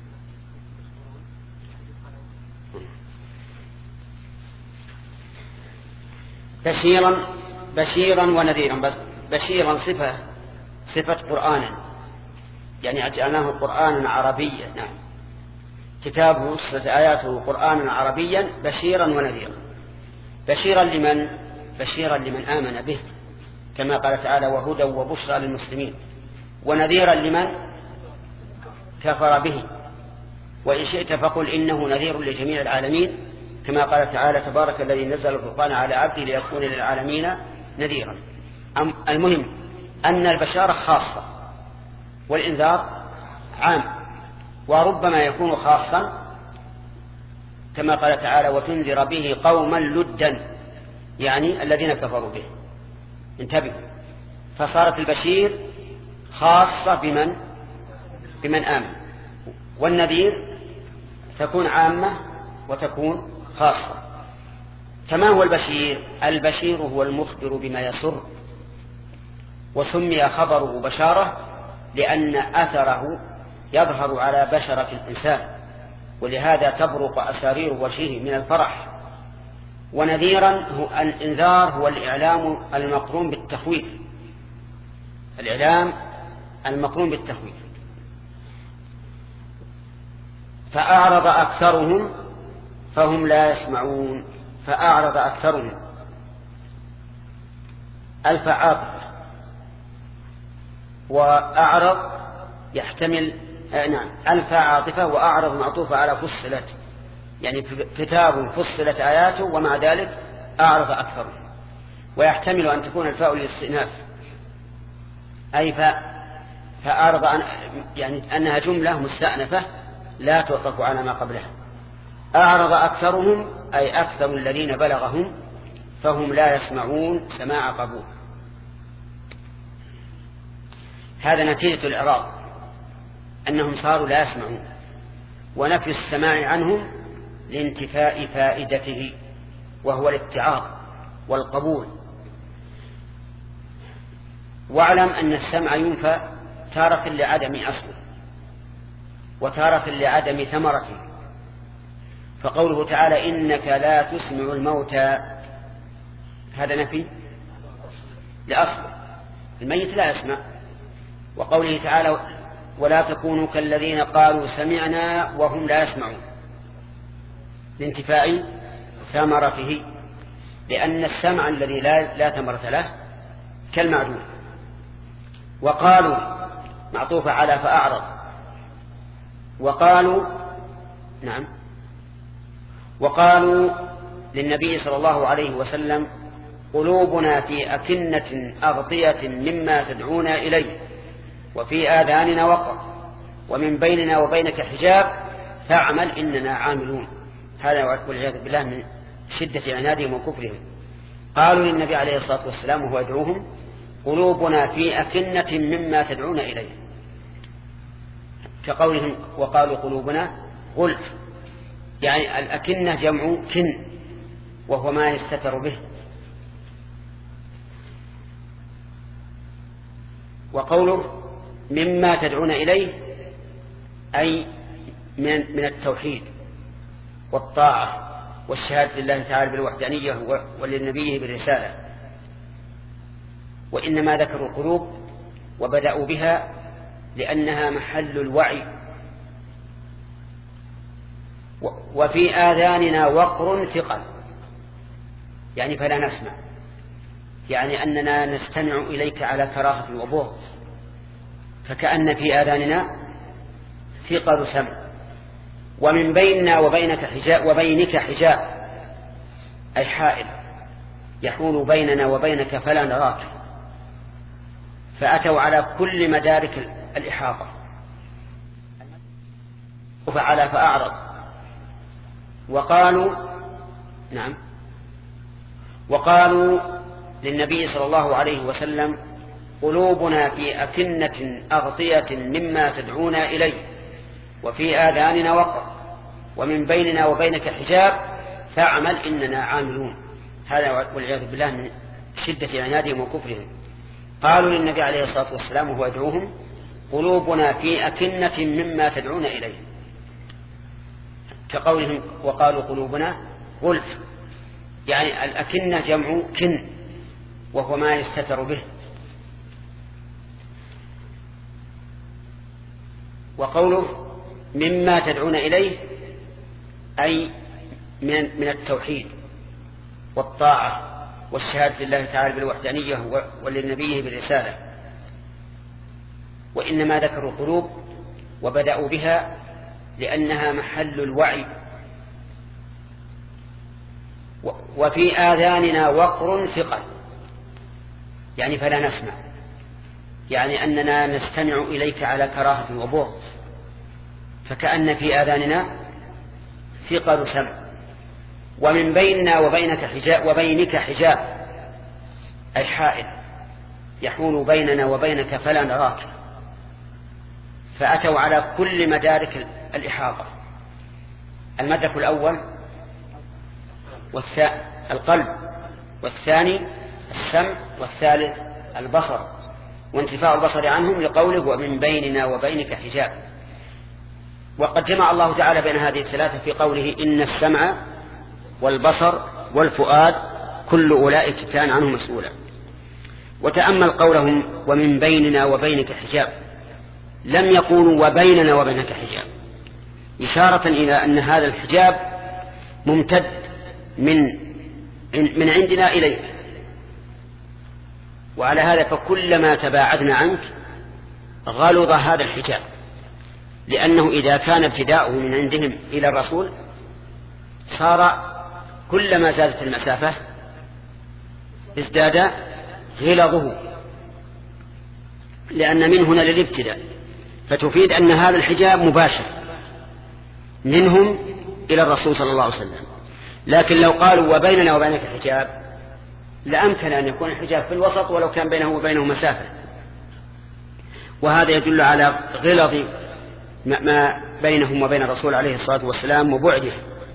S2: بشيرا بشيرا ونذيرا. بس بشيرا صفة صفة قرآنا، يعني جعلناه قرآنا عربيا. نعم، كتابه ستة آياته قرآنا عربيا بشيرا ونذيرا. بشيرا لمن؟ بشيرا لمن آمن به، كما قال تعالى وهدى وبشرى للمسلمين. ونذيرا لمن كفر به، وإن شئت فقل إنه نذير لجميع العالمين، كما قال تعالى تبارك الذي نزل الفرقان على عبده ليكون للعالمين نذيرا. المهم أن البشارة خاصة والإنذار عام، وربما يكون خاصا كما قال تعالى وتنذر به قوما لدا، يعني الذين كفروا به. انتبهوا، فصارت البشير خاصة بمن بمن آمن، والنذير تكون عامة وتكون خاصة. كما هو البشير؟ البشير هو المخبر بما يسر، وسمي خبره بشارة لأن أثره يظهر على بشرة الإنسان، ولهذا تبرق أسارير وجهه من الفرح. ونذيرا هو الإنذار، هو الإعلام المقرون بالتخويف، الإعلام المقرون بالتخويف. فأعرض أكثرهم فهم لا يسمعون. فأعرض أكثرهم ألف عاطفة، وأعرض يحتمل آه نعم ألف عاطفة، وأعرض معطوفة على فصلت، يعني كتاب فصلت آياته ومع ذلك أعرض أكثرهم. ويحتمل أن تكون الفاء للاستئناف، أي فاء فأعرض عن يعني أنها جملة مستأنفة لا تعطف على ما قبلها. أعرض أكثرهم أي أكثر الذين بلغهم فهم لا يسمعون سماع قبول. هذا نتيجة الإعراض، أنهم صاروا لا يسمعون، ونفي السماع عنهم لانتفاء فائدته وهو الاتعاظ والقبول. واعلم أن السمع ينفى تارة لعدم أصله وتارة لعدم ثمرته. فقوله تعالى إنك لا تسمع الموتى هذا نفي لأصله، الميت لا يسمع. وقوله تعالى ولا تكونوا كالذين قالوا سمعنا وهم لا يسمعون لانتفاء ثمرته، لأن السمع الذي لا, لا ثمرة له كالمعدوم. وقالوا معطوفة على فأعرض، وقالوا نعم وقالوا للنبي صلى الله عليه وسلم قلوبنا في أكنة أغطية مما تدعونا إليه وفي آذاننا وقر ومن بيننا وبينك حجاب فاعمل إننا عاملون. هذا والعياذ بالله من شدة عنادهم وكفرهم. قالوا للنبي عليه الصلاة والسلام وهو يدعوهم قلوبنا في أكنة مما تدعونا إليه، كقولهم وقالوا قلوبنا غلف، يعني الأكنة جمع كن وهو ما يستتر به. وقوله مما تدعون إليه أي من, من التوحيد والطاعة والشهادة لله تعالى بالوحدانية وللنبيه بالرسالة. وإنما ذكروا القلوب وبدأوا بها لأنها محل الوعي. وفي آذاننا وقر ثقل، يعني فلا نسمع، يعني أننا نستمع إليك على كراهة وبغض، فكأن في آذاننا ثقل سمع. ومن بيننا وبينك حجاب وبينك حجاب أي حائل يحول بيننا وبينك فلا نراك. فأتوا على كل مدارك الإحاطة. فعلى فأعرض. وقالوا نعم وقالوا للنبي صلى الله عليه وسلم قلوبنا في أكنة أغطية مما تدعونا إليه وفي آذاننا وقر ومن بيننا وبينك حجاب فاعمل إننا عاملون. هذا والعياذ بالله من شدة عنادهم وكفرهم. قالوا للنبي عليه الصلاة والسلام وهو يدعوهم قلوبنا في أكنة مما تدعون إليه، كقولهم وقالوا قلوبنا غلف، يعني الأكنة جمع كن وهو ما يستتر به. وقوله مما تدعون إليه أي من التوحيد والطاعة والشهادة لله تعالى بالوحدانية وللنبيه بالرسالة. وإنما ذكروا القلوب وبدأوا بها لأنها محل الوعي. وفي آذاننا وقر ثقل، يعني فلا نسمع، يعني أننا نستمع إليك على كراهة وبغض، فكأن في آذاننا ثقل سمع. ومن بيننا وبينك حجاب وبينك حجاب أي حائل يحول بيننا وبينك فلا نراك. فأتوا على كل مدارك الإحاطة. المدرك الأول والثاني القلب، والثاني السمع، والثالث البصر، وانتفاء البصر عنهم لقوله ومن بيننا وبينك حجاب. وقد جمع الله تعالى بين هذه الثلاثة في قوله إن السمع والبصر والفؤاد كل أولئك كان عنه مسؤولا. وتأمل قولهم ومن بيننا وبينك حجاب، لم يقولوا وبيننا وبينك حجاب، إشارة إلى أن هذا الحجاب ممتد من من عندنا إليك. وعلى هذا فكلما تباعدنا عنك غلظ هذا الحجاب، لأنه إذا كان ابتداؤه من عندهم إلى الرسول صار كلما زادت المسافة ازداد غلظه، لأن من هنا للابتداء، فتفيد أن هذا الحجاب مباشر منهم إلى الرسول صلى الله عليه وسلم. لكن لو قالوا وبيننا وبينك حجاب لأمكن أن يكون الحجاب في الوسط ولو كان بينه وبينه مسافة، وهذا يدل على غلظ ما بينهم وبين الرسول عليه الصلاة والسلام وبعده.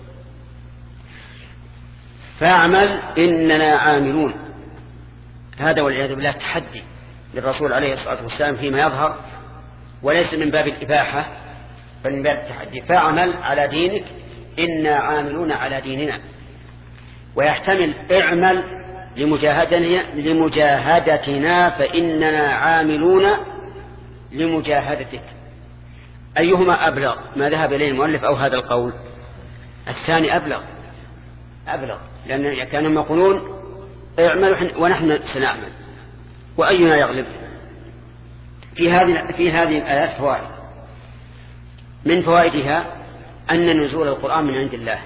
S2: فاعمل إننا عاملون، هذا والعياذ بالله تحدي للرسول عليه الصلاة والسلام فيما يظهر، وليس من باب الإباحة بل من باب التحدي. فاعمل على دينك إنا عاملون على ديننا. ويحتمل اعمل لمجاهدتنا, لمجاهدتنا فإننا عاملون لمجاهدتك. أيهما أبلغ، ما ذهب إليه المؤلف أو هذا القول؟ الثاني أبلغ أبلغ لأن كانوا يقولون اعمل ونحن سنعمل، وأينا يغلب. في هذه في هذه الآيات فوائد. من فوائدها أن نزول القرآن من عند الله،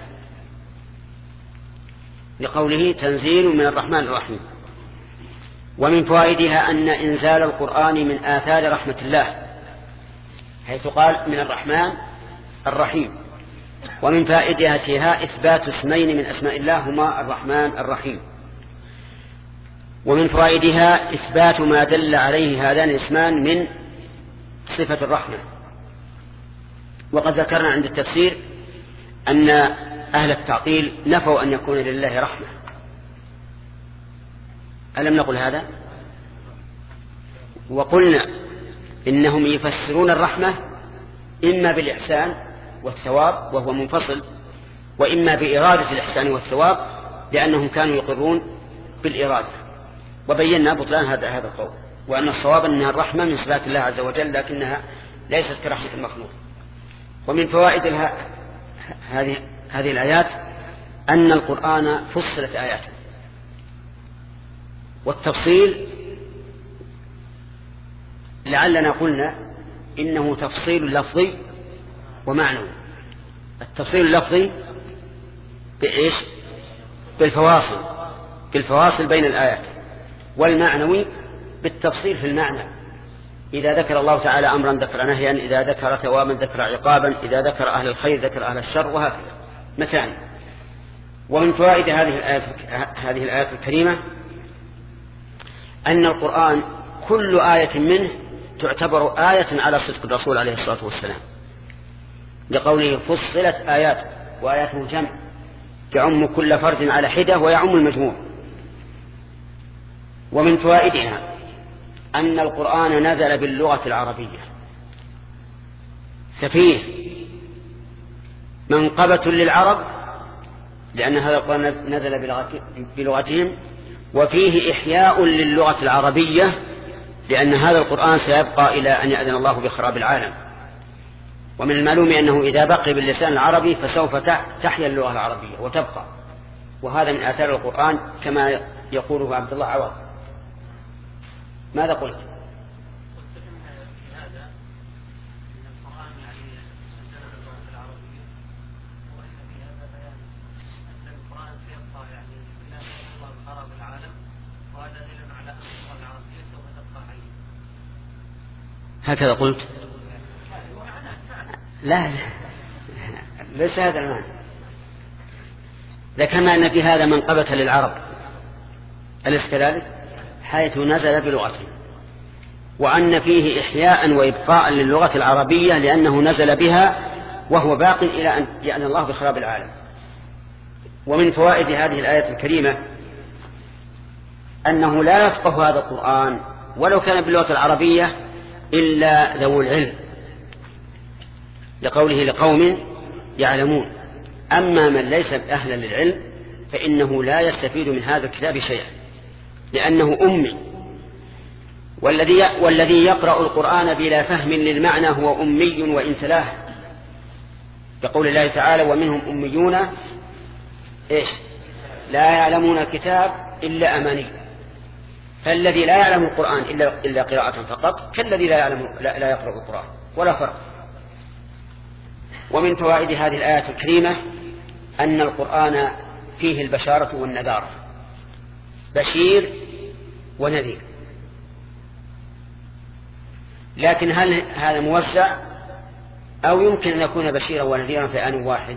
S2: لقوله تنزيل من الرحمن الرحيم. ومن فوائدها أن إنزال القرآن من آثار رحمة الله، حيث قال من الرحمن الرحيم. ومن فائدتها إثبات اسمين من أسماء الله هما الرحمن الرحيم. ومن فوائدها إثبات ما دل عليه هذان الاسمان من صفة الرحمة. وقد ذكرنا عند التفسير أن أهل التعطيل نفوا أن يكون لله رحمة. ألم نقل هذا؟ وقلنا إنهم يفسرون الرحمة إما بالإحسان والثواب وهو منفصل، وإما بإرادة الإحسان والثواب لأنهم كانوا يقرون بالإرادة. وبينا بطلان هذا هذا القول، وأن الصواب أنها الرحمة من صفات الله عز وجل لكنها ليست كرحمة المخلوق. ومن فوائد هذه هذه الآيات أن القرآن فصلت آياته، والتفصيل لعلنا قلنا إنه تفصيل لفظي ومعنوي. التفصيل اللفظي بإيش؟ بالفواصل بالفواصل بين الآيات، والمعنوي بالتفصيل في المعنى. إذا ذكر الله تعالى أمرا ذكر نهيا، إذا ذكر ثوابا ذكر عقابا، إذا ذكر أهل الخير ذكر أهل الشر، وهكذا مثلا. ومن فوائد هذه الآيات هذه الآيات الكريمة أن القرآن كل آية منه تعتبر آية على صدق الرسول عليه الصلاة والسلام، لقوله فصلت آيات، وآياته جمع تعم كل فرد على حدة ويعم المجموع. ومن فوائدها أن القرآن نزل باللغة العربية، ففيه منقبة للعرب لأن هذا القرآن نزل بلغتهم، وفيه إحياء للغة العربية لأن هذا القرآن سيبقى إلى أن يأذن الله بخراب العالم. ومن المعلوم أنه إذا بقي باللسان العربي فسوف تحيا اللغة العربية وتبقى، وهذا من آثار القرآن كما يقوله عبد الله عوض. ماذا قلت؟ هكذا قلت؟ لا ليس هذا المعنى. ذكرنا أن في هذا منقبة للعرب أليس كذلك؟ حيث نزل بلغته، وأن فيه إحياء وإبقاء للغة العربية لأنه نزل بها وهو باق إلى أن يأذن الله بخراب العالم. ومن فوائد هذه الآية الكريمة أنه لا يفقه هذا القرآن ولو كان باللغة العربية إلا ذو العلم، لقوله لقوم يعلمون. أما من ليس أهلا للعلم فإنه لا يستفيد من هذا الكتاب شيئا لأنه أمي، والذي والذي يقرأ القرآن بلا فهم للمعنى هو أمي وإن تلاه، يقول الله تعالى ومنهم أميون إيش لا يعلمون الكتاب إلا أماني. فالذي لا يعلم القرآن إلا, إلا قراءة فقط كالذي لا, يعلم لا, لا يقرأ القرآن، ولا فرق. ومن فوائد هذه الآية الكريمة أن القرآن فيه البشارة والنذارة، بشير ونذير. لكن هل هذا موزع أو يمكن أن يكون بشيرا ونذيرا في آن واحد؟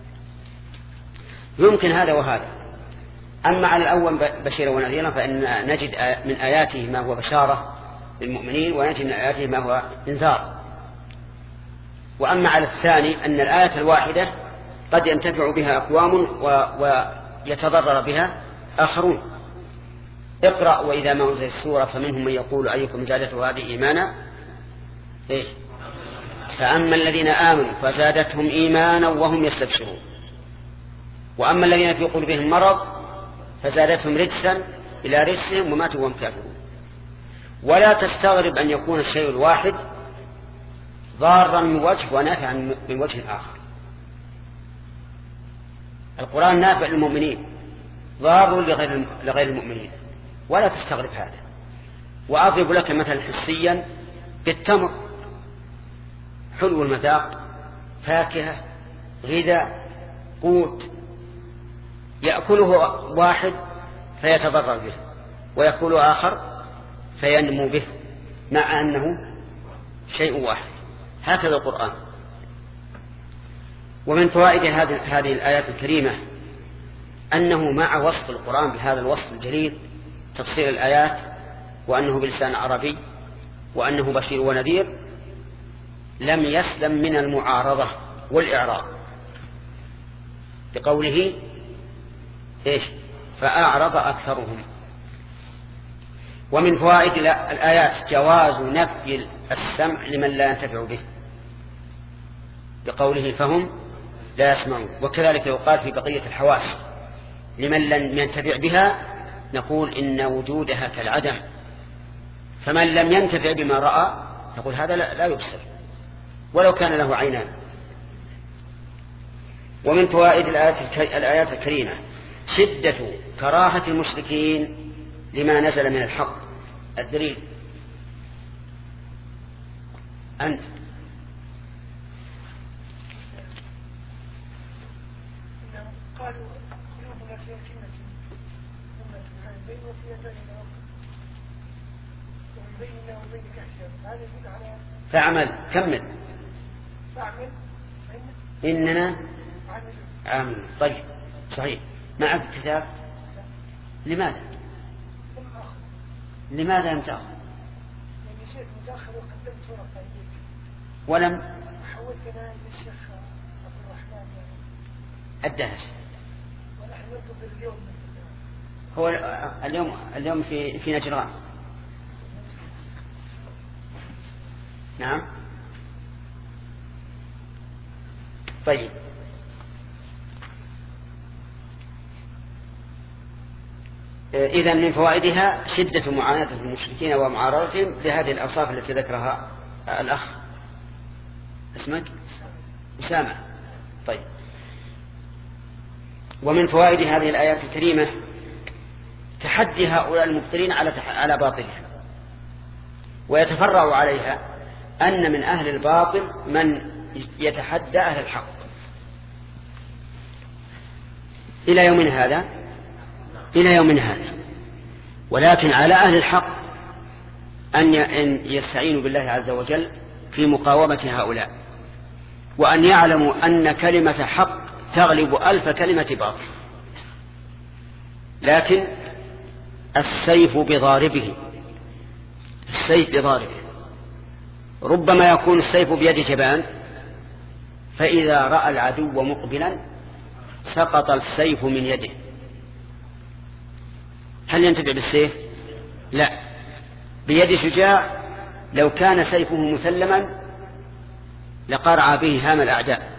S2: يمكن هذا وهذا. أما على الأول بشيرا ونذيرا فإن نجد من آياته ما هو بشارة للمؤمنين ونجد من آياته ما هو إنذار. وأما على الثاني أن الآية الواحدة قد ينتفع بها أقوام ويتضرر بها آخرون. اقرأ وإذا ما أنزلت السورة فمنهم من يقول أيكم زادته هذه إيمانا إيه؟ فأما الذين آمنوا فزادتهم إيمانا وهم يستبشرون، وأما الذين في قلوبهم مرض فزادتهم رجسا إلى رجسهم وماتوا وهم كافرون. ولا تستغرب أن يكون الشيء الواحد ضارا من وجه ونافعا من وجه آخر. القرآن نافع للمؤمنين ضار لغير, لغير المؤمنين، ولا تستغرب هذا. وأضرب لك مثلا حسيا بالتمر، حلو المذاق، فاكهة، غذاء، قوت، يأكله واحد فيتضرر به ويأكله آخر فينمو به مع أنه شيء واحد. هكذا القرآن. ومن فوائد هذه الآيات الكريمة أنه مع وصف القرآن بهذا الوصف الجليل تفسير الآيات وأنه بلسان عربي وأنه بشير ونذير لم يسلم من المعارضة والإعراض، بقوله إيش فأعرض أكثرهم. ومن فوائد الآيات جواز نفي السمع لمن لا ينتفع به، بقوله فهم لا يسمعون. وكذلك يقال في بقية الحواس لمن لم ينتفع بها نقول إن وجودها كالعدم، فمن لم ينتفع بما رأى نقول هذا لا يبصر ولو كان له عينان. ومن فوائد الآيات الكريمة شدة كراهة المشركين لما نزل من الحق. الدليل أنت
S6: قالوا قلوبنا في أكنة مما تفعل بين وفي أذاننا ومن بيننا وبينك حجاب. هذا يدل على
S2: فاعمل كمل
S6: فاعمل
S2: إننا عامل. طيب صحيح. معك كتاب؟ لماذا لماذا لم تأخذ؟
S6: لأني شيء متأخر وقدمت ورقة إليك ولم حولتنا للشيخ عبد الرحمن يعني
S2: الدهش.
S6: ونحن ننتظر اليوم
S2: هو اليوم اليوم في في نجران. نعم. طيب. إذن من فوائدها شدة معاناة المشركين ومعارضتهم لهذه الأوصاف التي ذكرها الأخ اسمك أسامة. طيب. ومن فوائد هذه الآيات الكريمة تحدي هؤلاء المبطلين على على باطلها، ويتفرع عليها أن من أهل الباطل من يتحدى أهل الحق إلى يومنا هذا إلى يومنا هذا ولكن على أهل الحق أن يستعينوا بالله عز وجل في مقاومة هؤلاء، وأن يعلموا أن كلمة حق تغلب ألف كلمة باطل، لكن السيف بضاربه السيف بضاربه ربما يكون السيف بيد جبان، فإذا رأى العدو مقبلا سقط السيف من يده. هل ينتفع بالسيف؟ لا، بيد شجاع لو كان سيفه مسلما لقرع به هام الأعداء.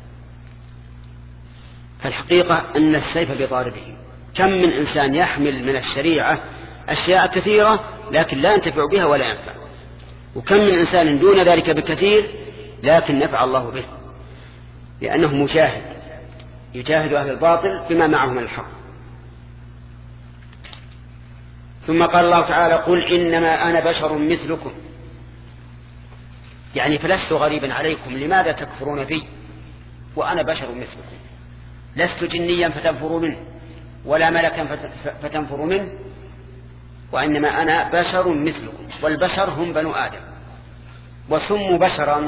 S2: فالحقيقة أن السيف بضاربه. كم من إنسان يحمل من الشريعة أشياء كثيرة لكن لا ينتفع بها ولا ينفع، وكم من إنسان دون ذلك بكثير لكن نفع الله به، لأنه مجاهد يجاهد أهل الباطل بما معه من الحق. ثم قال الله تعالى: قل إنما أنا بشر مثلكم، يعني فلست غريبا عليكم، لماذا تكفرون بي وأنا بشر مثلكم؟ لست جنيا فتنفروا منه ولا ملكا فتنفروا منه، وإنما أنا بشر مثلكم. والبشر هم بنو آدم، وسموا بشرا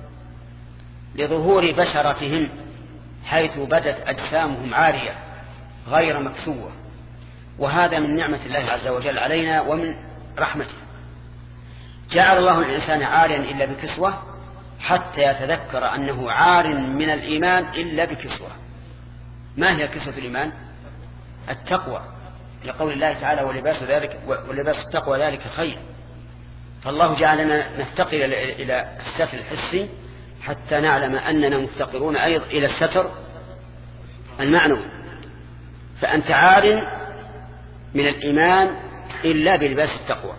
S2: لظهور بشرتهم حيث بدت أجسامهم عارية غير مكسوة، وهذا من نعمة الله عز وجل علينا ومن رحمته. جعل الله الإنسان عاريا إلا بكسوة حتى يتذكر أنه عار من الإيمان إلا بكسوة. ما هي كسوة الإيمان؟ التقوى، لقول الله تعالى: ولباس ذلك ولباس التقوى ذلك خير. فالله جعلنا نفتقر إلى الستر الحسي حتى نعلم أننا مفتقرون أيضا إلى الستر المعنوي. فأنت عار من الإيمان إلا بلباس التقوى.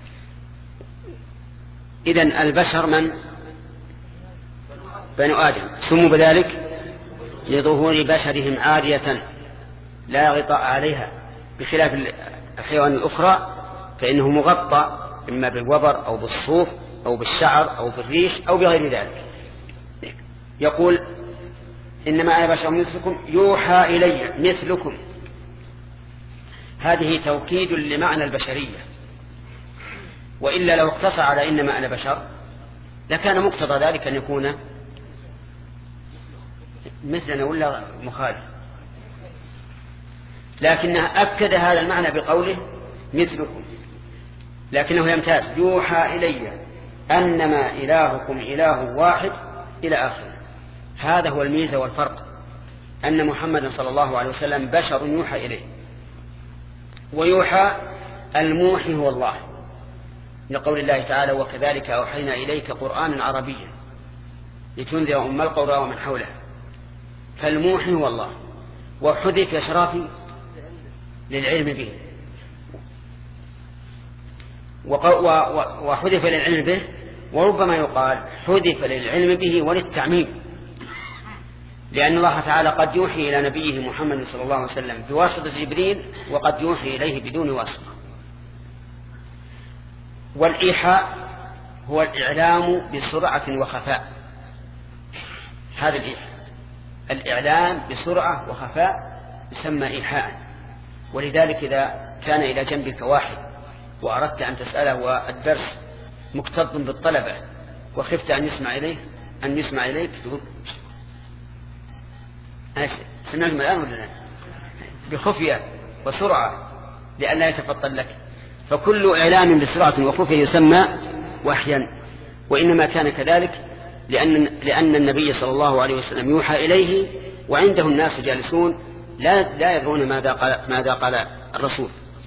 S2: إذن البشر من؟ بنو آدم، سموا بذلك لظهور بشرهم عارية لا غطاء عليها، بخلاف الحيوان الأخرى فإنه مغطى إما بالوبر أو بالصوف أو بالشعر أو بالريش أو بغير ذلك. يقول: إنما أنا بشر مثلكم يوحى إلي مثلكم. هذه توكيد لمعنى البشرية، وإلا لو اقتصر على إنما أنا بشر لكان مقتضى ذلك أن يكون مثلنا ولا مخالف، لكنه أكد هذا المعنى بقوله مثلكم، لكنه يمتاز: يوحى إلي أنما إلهكم إله واحد إلى آخره. هذا هو الميزة والفرق، أن محمد صلى الله عليه وسلم بشر يوحى إليه، ويوحى الموحي هو الله، لقول الله تعالى: وكذلك أوحينا إليك قرآنا عربيا لتنذر أم القرى ومن حولها. فالموحي هو الله، وحذف إشرافي للعلم به، وحذف للعلم به، وربما يقال حذف للعلم به وللتعميم، لأن الله تعالى قد يوحي إلى نبيه محمد صلى الله عليه وسلم بواسطة جبريل، وقد يوحي إليه بدون واسطة. والإيحاء هو الإعلام بسرعة وخفاء. هذا الإيحاء، الإعلام بسرعة وخفاء يسمى إيحاء. ولذلك إذا كان إلى جنبك واحد وأردت أن تسأله والدرس مكتظ بالطلبة وخفت أن يسمع إليه أن يسمع إليك تقول: سمعتم الآن ولا لا؟ بخفية وسرعة لئلا يتفطن لك. فكل إعلام بسرعة وخفية يسمى وحيا، وإنما كان كذلك لأن, لأن النبي صلى الله عليه وسلم يوحى إليه وعنده الناس جالسون لا, لا يدرون ماذا قال, ماذا قال الرسول.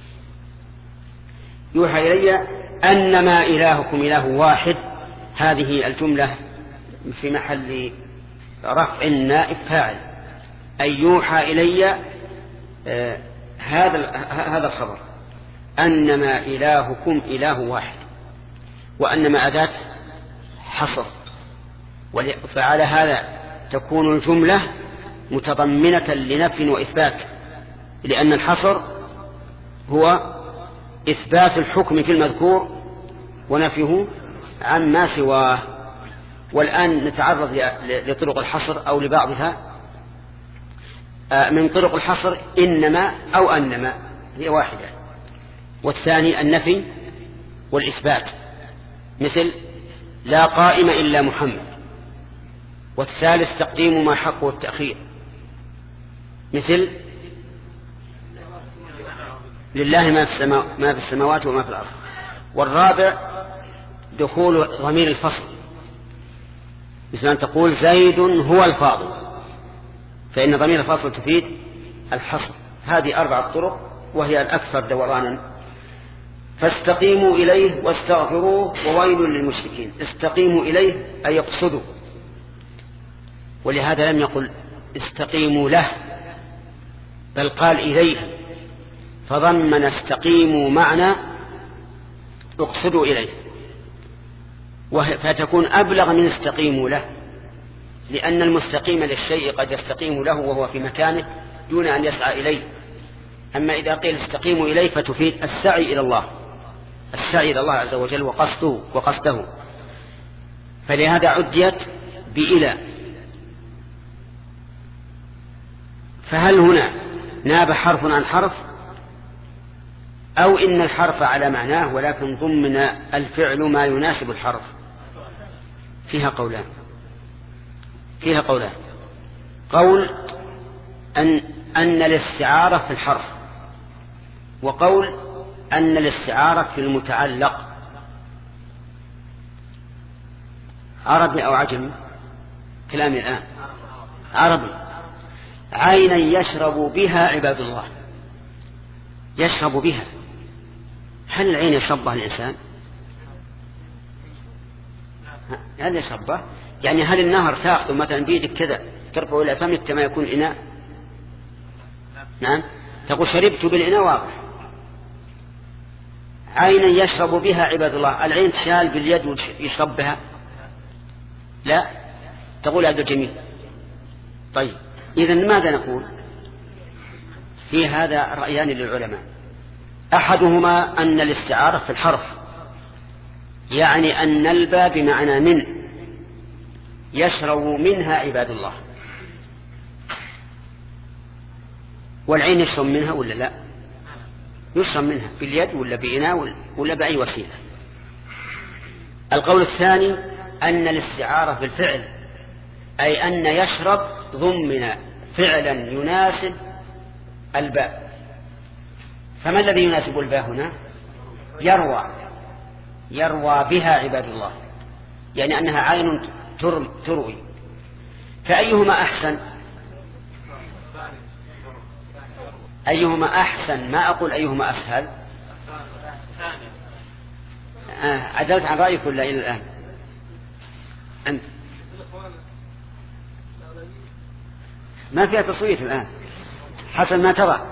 S2: يوحى إلي أنما إلهكم إله واحد، هذه الجملة في محل رفع نائب فاعل، أي يوحى إلي آه هذا هذا الخبر أنما إلهكم إله واحد، وأنما أداة حصر، فعلى هذا تكون الجملة متضمنة لنفي وإثبات، لأن الحصر هو إثبات الحكم في المذكور ونفيه عما سواه. والآن نتعرض لطرق الحصر أو لبعضها. من طرق الحصر إنما أو أنما هي واحدة، والثاني النفي والإثبات، مثل لا قائم إلا محمد، والثالث تقديم ما حقه التأخير، مثل لله ما في, ما في السماوات وما في الأرض. والرابع دخول ضمير الفصل، مثل أن تقول زيد هو الفاضل، فإن ضمير الفصل تفيد الحصر. هذه أربعة طرق وهي الأكثر دورانا. فاستقيموا إليه واستغفروه وويل للمشركين. استقيموا إليه أي يقصدوا، ولهذا لم يقل استقيموا له بل قال إليه، فضمن استقيموا معنى اقصدوا إليه، فتكون أبلغ من استقيموا له، لأن المستقيم للشيء قد يستقيم له وهو في مكانه دون أن يسعى إليه. أما إذا قيل استقيموا إليه فتفيد السعي إلى الله، السعي إلى الله عز وجل وقصده وقصده، فلهذا عديت بإلى. فهل هنا ناب حرف عن حرف، أو إن الحرف على معناه ولكن ضمن الفعل ما يناسب الحرف؟ فيها قولان فيها قولان قول أن, أن الاستعارة في الحرف، وقول أن الاستعارة في المتعلق. عربي أو عجمي؟ كلامي الآن عربي. عينا يشرب بها عباد الله، يشرب بها، هل العين يشرب بها الإنسان؟ هل يشرب بها؟ يعني هل النهر تأخذ مثلا بيدك كذا ترفع إلى فمك كما يكون إناء؟ نعم، تقول شربت بالإناء واضح. عينا يشرب بها عباد الله، العين تشال باليد ويشرب بها؟ لا، تقول هذا جميل. طيب إذن ماذا نقول في هذا؟ رأيان للعلماء. أحدهما أن الاستعارة في الحرف، يعني أن نلبى بمعنى من، يشرب منها عباد الله، والعين يشرب منها ولا لا؟ يشرب منها باليد ولا بإناء ولا بأي وسيلة. القول الثاني أن الاستعارة بالفعل، أي أن يشرب ضمن فعلا يناسب الباء. فما الذي يناسب الباء هنا؟ يروى، يروى بها عباد الله، يعني أنها عين تروي. فأيهما أحسن؟ أيهما أحسن؟ ما أقول أيهما أسهل. آه عدلت عن رأيك ولا إلى الآن؟ أنت ما فيها تصويت الآن حسب ما ترى.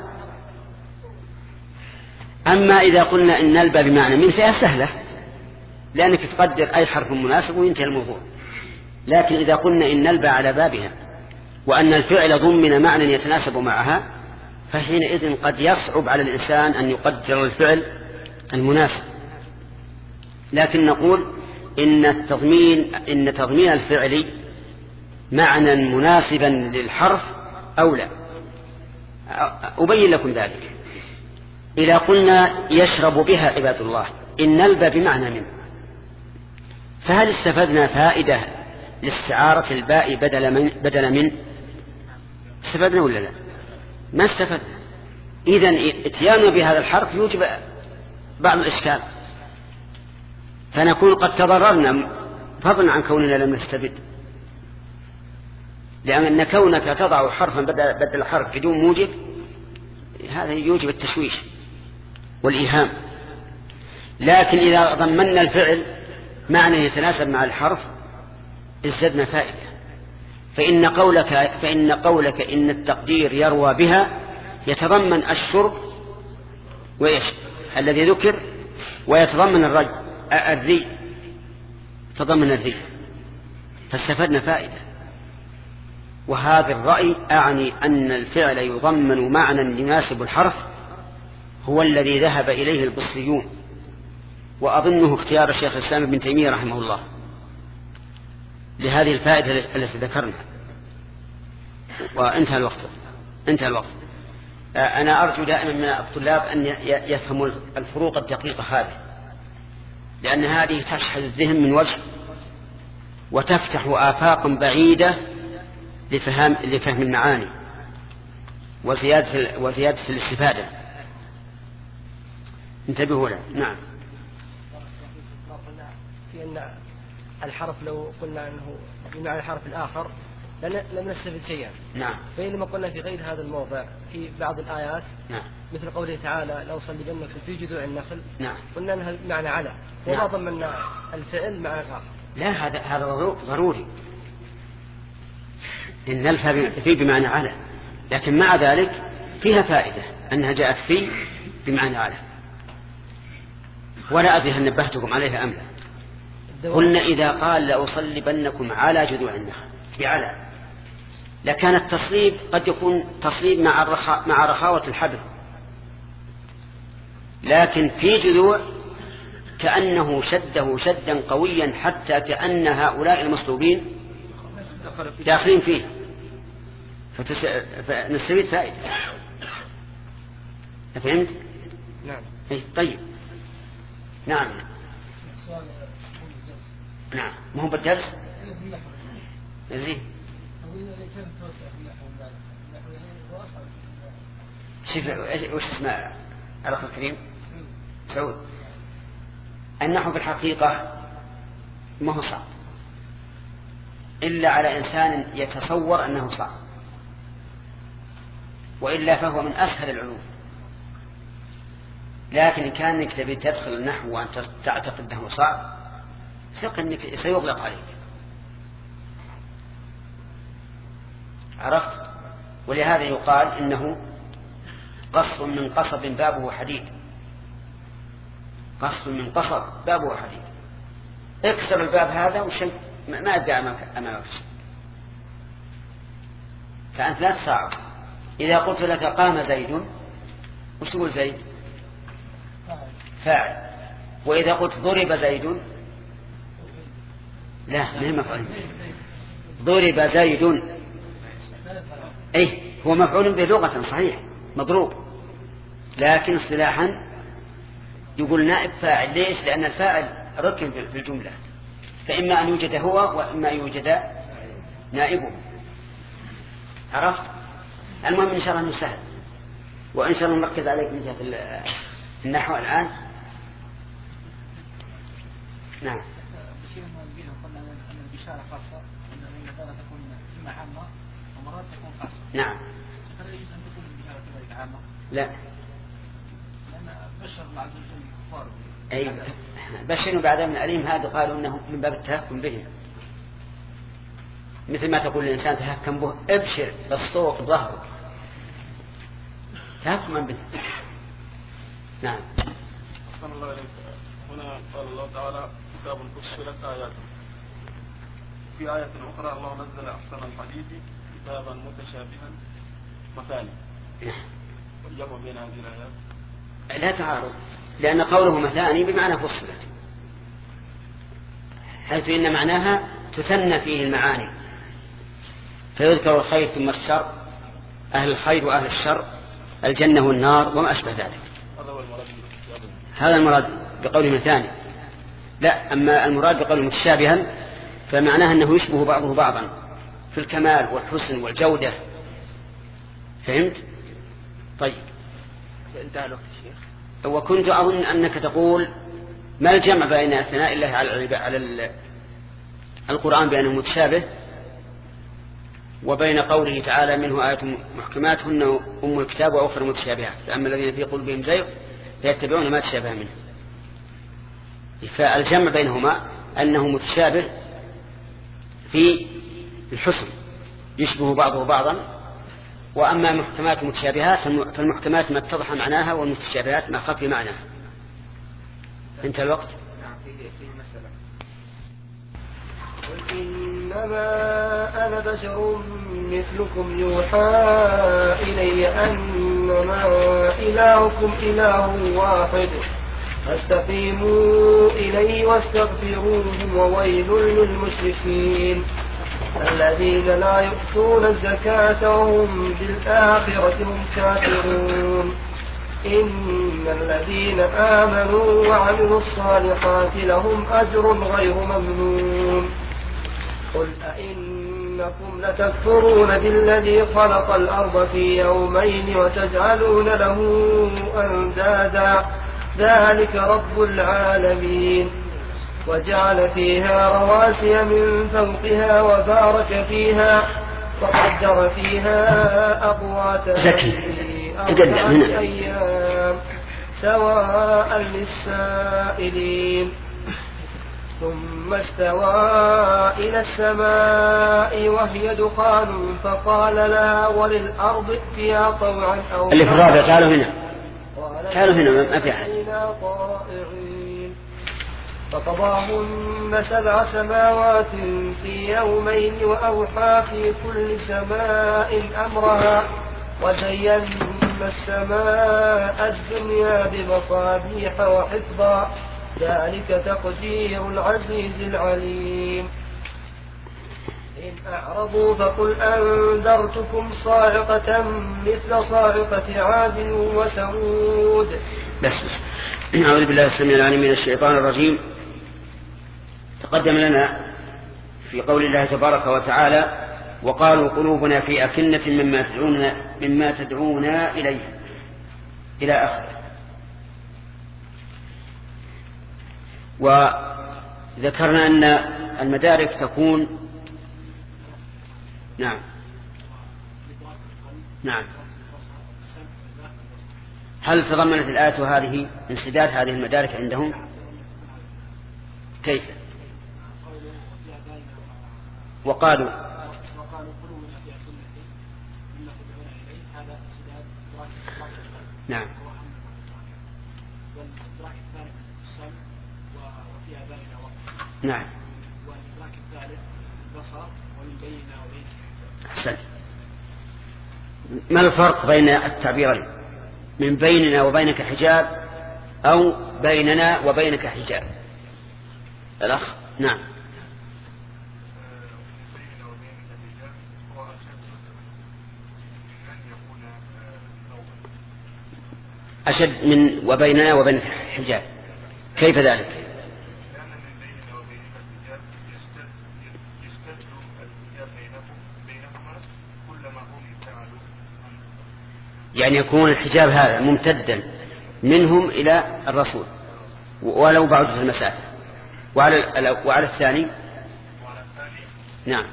S2: أما إذا قلنا إن نلبى بمعنى من فيها سهلة، لأنك تقدر أي حرف مناسب وينتهي الموضوع. لكن إذا قلنا إن نلبى على بابها وأن الفعل ضمن معنى يتناسب معها، فحينئذ قد يصعب على الإنسان أن يقدر الفعل المناسب. لكن نقول إن التضمين إن تضمين الفعل معنى مناسبا للحرف أولى. أبين لكم ذلك. إذا قلنا يشرب بها عباد الله، إن نلبى بمعنى من، فهل استفدنا فائدة لاستعارة الباء بدل من بدل من؟ استفدنا ولا لا؟ ما استفدنا. إذن اتياننا بهذا الحرف يوجب بعض الإشكال، فنكون قد تضررنا فضلا عن كوننا لم نستبد، لأن كونك تضع حرفا بدل, بدل حرف بدون موجب هذا يوجب التشويش والإيهام. لكن إذا ضمننا الفعل معنى يتناسب مع الحرف ازددنا فائدة. فإن قولك, فإن قولك إن التقدير يروى بها يتضمن الشرب وإيش الذي ذكر، ويتضمن الري الري تضمن الري، فاستفدنا فائدة. وهذا الرأي أعني أن الفعل يضمن معنى يناسب الحرف هو الذي ذهب إليه البصريون، وأظنه اختيار الشيخ الإسلام ابن تيمية رحمه الله لهذه الفائدة التي ذكرنا. وانتهى الوقت انتهى الوقت أنا أرجو دائما من الطلاب أن يفهموا الفروق الدقيقة هذه، لأن هذه تشحذ الذهن من وجه وتفتح آفاقا بعيدة لفهم, لفهم المعاني وزيادة, وزيادة الاستفادة. انتبهوا له. نعم.
S1: في أن الحرف لو قلنا أنه بمعنى الحرف الآخر لم نستفد شيئا.
S2: نعم.
S1: بينما قلنا في غير هذا الموضع في بعض الآيات
S2: نعم.
S1: مثل قوله تعالى لو صلبنكم في جذوع النخل.
S2: نعم. قلنا
S1: أنها معنى على وما ضمننا الفعل معنى آخر.
S2: لا هذا هذا ضروري إن الفاء في بمعنى على، لكن مع ذلك فيها فائدة أنها جاءت في بمعنى على. ولا أدري هل نبهتكم عليها أم لا. قلنا إذا قال لأصلبنكم على جذوع النخل بعلى، لكان التصليب قد يكون تصليب مع الرخاء مع رخاوة الحبل، لكن في جذوع كأنه شده شدا قويا حتى كأن هؤلاء المصلوبين داخلين فيه، فتس... فنستفيد فائدة. فهمت؟
S1: نعم.
S2: إيه طيب. نعم. نعم. ما هو بالدرس؟ زين. شوف وش اسمه الأخ الكريم سعود. النحو في الحقيقة ما هو صعب إلا على إنسان يتصور أنه صعب، وإلا فهو من أسهل العلوم. لكن إن كانك تبي تدخل النحو وأنت تعتقد أنه صعب ثق أنك سيغلق عليك. عرفت؟ ولهذا يقال إنه قصر من قصب بابه حديد. قصر من قصب بابه حديد. اكسر الباب هذا وشيء ما أدى أمامك شيء. فأنت لا تصعب. إذا قلت لك قام زيد وش تقول زيد؟ فاعل. وإذا قلت ضرب زيد لا ما هي مفعول. ضرب زيد أي هو مفعول به لغة صحيح مضروب، لكن اصطلاحا يقول نائب فاعل. ليش؟ لأن الفاعل ركن في الجملة، فإما أن يوجد هو وإما أن يوجد نائبه. عرفت؟ المهم إن شاء الله أنه سهل، وإن شاء الله نركز عليك من جهة النحو الآن. نعم.
S3: بشير من قلنا أن البشارة خاصة، أن المثالة تكون إما عامة ومرات تكون خاصة.
S2: نعم.
S3: هل يجوز أن تكون البشارة كذلك عامة؟
S2: لا.
S3: لأن بشر الله عز وجل كفار.
S2: أي بشر بعد من أليم هذا قالوا أنه من باب التهكم به، مثل ما تقول الإنسان تهكم به ابشر بالصوت ظهره تهكما به. نعم.
S5: أحسن الله إليك. هنا قال الله تعالى كتاب فصلت آياته. في آية أخرى الله نزل أحسن الحديث كتابا متشابها مثاني. والجمع بين هذه الآيات
S2: لا تعارض، لأن قوله مثاني بمعنى فصلت، حيث إن معناها تثنى فيه المعاني، فيذكر الخير ثم الشر، أهل الخير وأهل الشر، الجنة والنار وما أشبه ذلك. هذا المراد بقوله مثاني. لا، أما المراد بقوله متشابها فمعناه أنه يشبه بعضه بعضا في الكمال والحسن والجودة. فهمت؟ طيب.
S1: انتهى الوقت الشيخ.
S2: وكنت أظن أنك تقول ما الجمع بين ثناء الله على على القرآن بأنه متشابه، وبين قوله تعالى منه آيات محكمات هن أم الكتاب وأخرى متشابهات فأما الذين في قلوبهم زيغ فيتبعون ما تشابه منه. فالجمع بينهما أنه متشابه في الحسن يشبه بعضه بعضا، وأما محكمات متشابهات فالمحكمات ما اتضح معناها والمتشابهات ما خفي معناها. انتهى الوقت.
S1: قل إنما أنا بشر مثلكم يوحى إلي أنما إلهكم إله واحد فاستقيموا إليه واستغفروه وويل للمشركين الذين لا يؤتون الزكاة وهم بالآخرة هم كافرون إن الذين آمنوا وعملوا الصالحات لهم أجر غير ممنون. قل أئنكم لتكفرون بالذي خلق الأرض في يومين وتجعلون له أندادا ذلك رب العالمين وجعل فيها رواسي من فوقها وبارك فيها وقدر فيها أقواتها في أربعة أيام سواء للسائلين ثم استوى إلى السماء وهي دخان فقال لها وللأرض ائتيا طوعا أو
S2: اللي في الرابع تعالوا هنا تعالوا هنا ما في أحد.
S1: فقضاهن سبع سماوات في يومين وأوحى في كل سماء أمرها وزينا السماء الدنيا بمصابيح وحفظا ذلك تقدير العزيز العليم. إن أعرضوا فقل أنذرتكم صاعقة مثل صاعقة عاد وثمود.
S2: بس بس أعوذ بالله السميع العليم من الشيطان الرجيم. تقدم لنا في قول الله تبارك وتعالى وقالوا قلوبنا في أكنة مما تدعونا, مما تدعونا إليه إلى آخره. وذكرنا أن المدارك تكون نعم نعم هل تضمنت الآية هذه انسداد هذه المدارك عندهم؟ كيف؟ وقالوا نعم نعم
S3: والإدراك الثالث البصر ومن بيننا وبينك.
S2: أحسنت. ما الفرق بين التعبيرين من بيننا وبينك حجاب أو بيننا وبينك حجاب؟ الأخ نعم. أشد من وبيننا وبينك حجاب. كيف ذلك؟ يعني يكون الحجاب هذا ممتدا منهم إلى الرسول ولو بعد في المسافة. وعلى وعلى الثاني نعم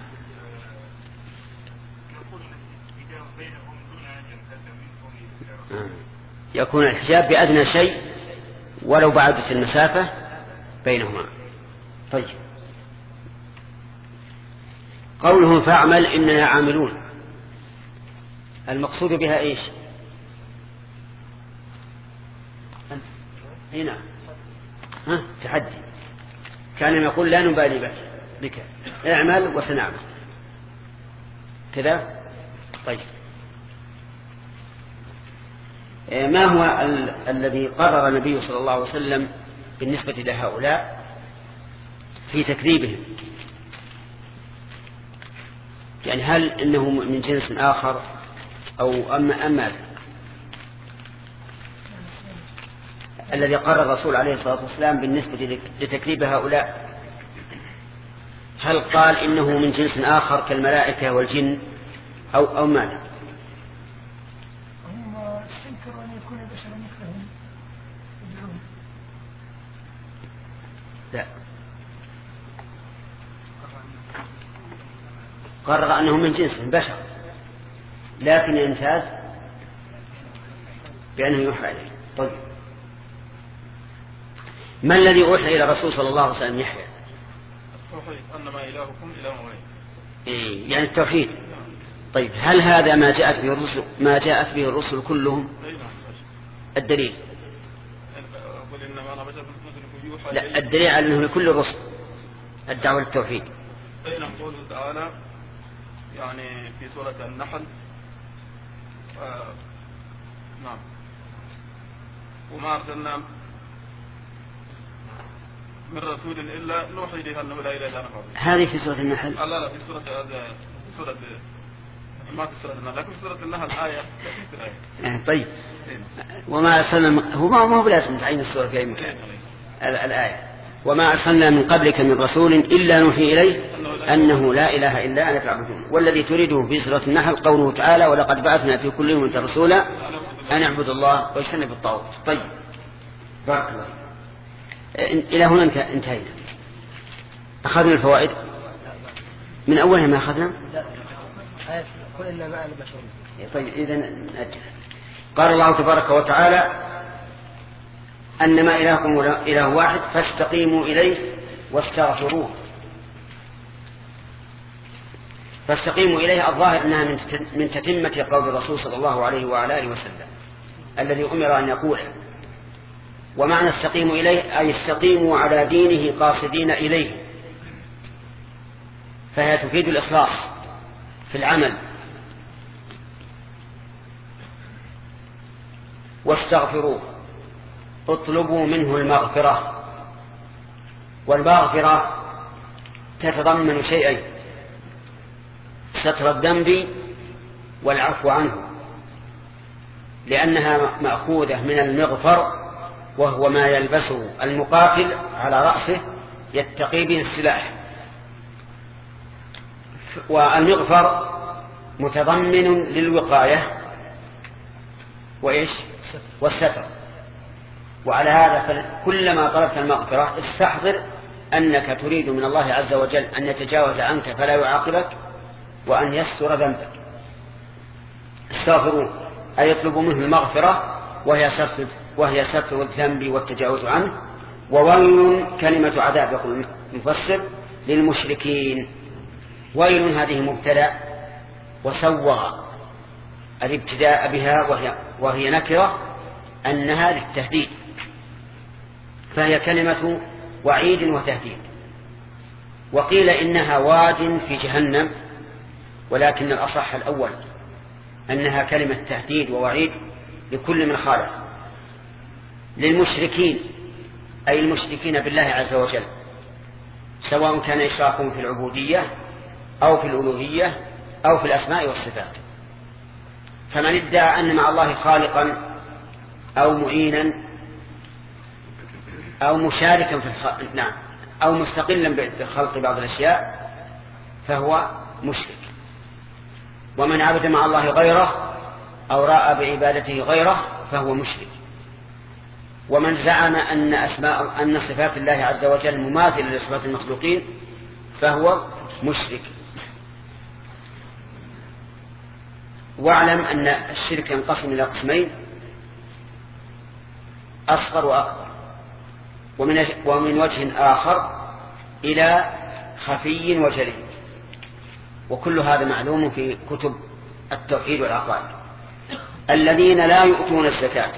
S2: يكون الحجاب بأدنى شيء ولو بعدت المسافة بينهما. طيب قولهم فاعمل إننا عاملون المقصود بها إيش؟ هنا ها تحدي كان يقول لا نبالي بك بك اعمل وسنعمل كذا. طيب ما هو ال- الذي قرر النبي صلى الله عليه وسلم بالنسبة لهؤلاء في تكذيبهم؟ يعني هل إنه من جنس آخر أو أما أما الذي قرر الرسول عليه الصلاة والسلام بالنسبة لتكذيب هؤلاء هل قال إنه من جنس آخر كالملائكة والجن أو أو ماذا؟
S6: هم استنكروا أن يكون بشرا مثلهم يدعون.
S2: لا قرر أنه من جنس بشر، لكن يمتاز بأنه يوحى إليه. طيب ما الذي أوحى إلى الرسول صلى الله عليه وسلم يحيى؟
S5: التوحيد، أنما إلهكم إله واحد.
S2: إيه يعني التوحيد. طيب هل هذا ما جاءت به الرسل ما جاءت به الرسل كلهم؟ الدليل لا الدليل على أنه لكل الرسل الدعوة للتوحيد.
S5: أين قوله تعالى يعني في سورة النحل آه نعم وما أرسلنا من رسول إلا نوحي إليه أنه لا إله إلا أنا فاعبدون.
S2: هذه في سورة النحل؟
S5: لا لا في سورة هذا سورة ما في سورة النحل، لكن في سورة النحل آية
S2: آه طيب وما أرسلنا هو ما هو بلازم تعين السورة في أي مكان الآية وما أرسلنا من قبلك من رسول إلا نوحي إليه أنه لا إله إلا أنا فاعبدون. والذي تريده في سورة النحل قوله تعالى ولقد بعثنا في كل أمة رسولا أن اعبدوا الله واجتنبوا الطاغوت. طيب بارك الله. إلى هنا انتهينا. أخذنا الفوائد من أولها ما أخذنا.
S1: قل إنما أنا بشر.
S2: طيب إذن نأجل. قال الله تبارك وتعالى أنما إلهكم إله واحد فاستقيموا إليه واستغفروه. فاستقيموا إليه الظاهر أنها من تتمة قول الرسول صلى الله عليه وعلى آله وسلم الذي أمر أن يقول. ومعنى استقيموا إليه أي استقيموا على دينه قاصدين إليه، فهي تفيد الإخلاص في العمل. واستغفروه اطلبوا منه المغفرة، والمغفرة تتضمن شيئين: ستر الذنب والعفو عنه، لأنها مأخوذة من المغفر وهو ما يلبسه المقاتل على رأسه يتقي به السلاح، والمغفر متضمن للوقاية وإيش والستر. وعلى هذا كلما طلبت المغفرة استحضر أنك تريد من الله عز وجل أن يتجاوز عنك فلا يعاقبك وأن يستر ذنبك. استغفروا أي يطلبوا منه المغفرة وهي ستر, وهي ستر الذنب والتجاوز عنه. وويل كلمة عذاب يقول المفسر للمشركين. ويل هذه مبتدأ وسوغ الابتداء بها وهي, وهي نكرة أنها للتهديد، فهي كلمة وعيد وتهديد. وقيل إنها واد في جهنم، ولكن الأصح الأول أنها كلمة تهديد ووعيد لكل من خالف. للمشركين أي المشركين بالله عز وجل، سواء كان إشراكهم في العبودية أو في الألوهية أو في الأسماء والصفات. فمن ادعى أن مع الله خالقا أو معينا أو مشاركا في الخلق نعم أو مستقلا بخلق بعض الأشياء فهو مشرك. ومن عبد مع الله غيره أو رأى بعبادته غيره فهو مشرك. ومن زعم أن أسماء أن صفات الله عز وجل مماثلة لصفات المخلوقين فهو مشرك. واعلم أن الشرك ينقسم إلى قسمين: أصغر وأكبر، ومن ومن وجه آخر إلى خفي وجلي. وكل هذا معلوم في كتب التوحيد والعقائد. الذين لا يؤتون الزكاة،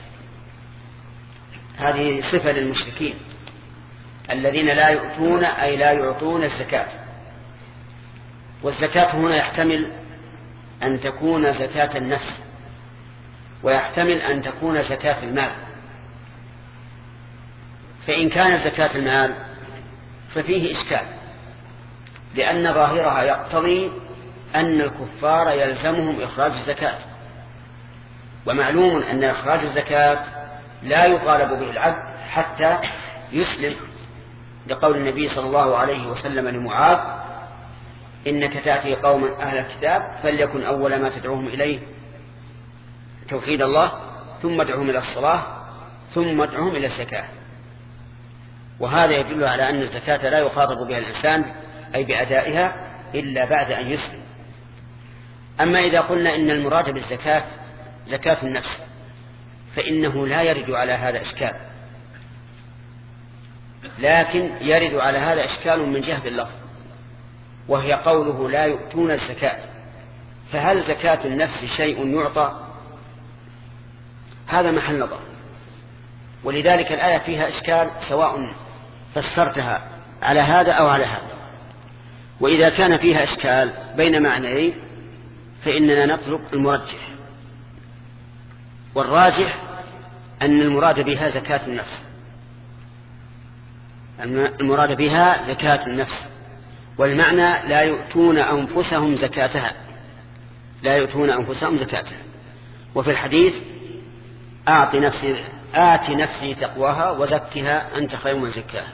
S2: هذه صفة للمشركين. الذين لا يؤتون أي لا يعطون الزكاة. والزكاة هنا يحتمل أن تكون زكاة النفس، ويحتمل أن تكون زكاة المال. فإن كانت زكاة المال ففيه إشكال، لأن ظاهرها يقتضي أن الكفار يلزمهم إخراج الزكاة، ومعلوم أن إخراج الزكاة لا يطالب به العبد حتى يسلم، لقول النبي صلى الله عليه وسلم لمعاذ: إنك تأتي قوما أهل الكتاب فليكن أول ما تدعوهم إليه توحيد الله ثم ادعوهم إلى الصلاة ثم ادعوهم إلى الزكاة. وهذا يدل على أن الزكاة لا يخاطب بها الإنسان أي بأدائها، إلا بعد أن يسلم. أما إذا قلنا إن المراد بالزكاة زكاة النفس فإنه لا يرد على هذا إشكال، لكن يرد على هذا إشكال من جهة اللفظ، وهي قوله لا يؤتون الزكاة. فهل زكاة النفس شيء يعطى؟ هذا محل نظر، ولذلك الآية فيها إشكال سواء فسرتها على هذا أو على هذا. وإذا كان فيها إشكال بين معنيين فإننا نطلب المرجح، والراجح أن المراد بها زكاة النفس، المراد بها زكاة النفس، والمعنى لا يؤتون أنفسهم زكاتها، لا يؤتون أنفسهم زكاتها. وفي الحديث أعط نفسي آت نفسي تقواها وزكها أنت خير من زكاها.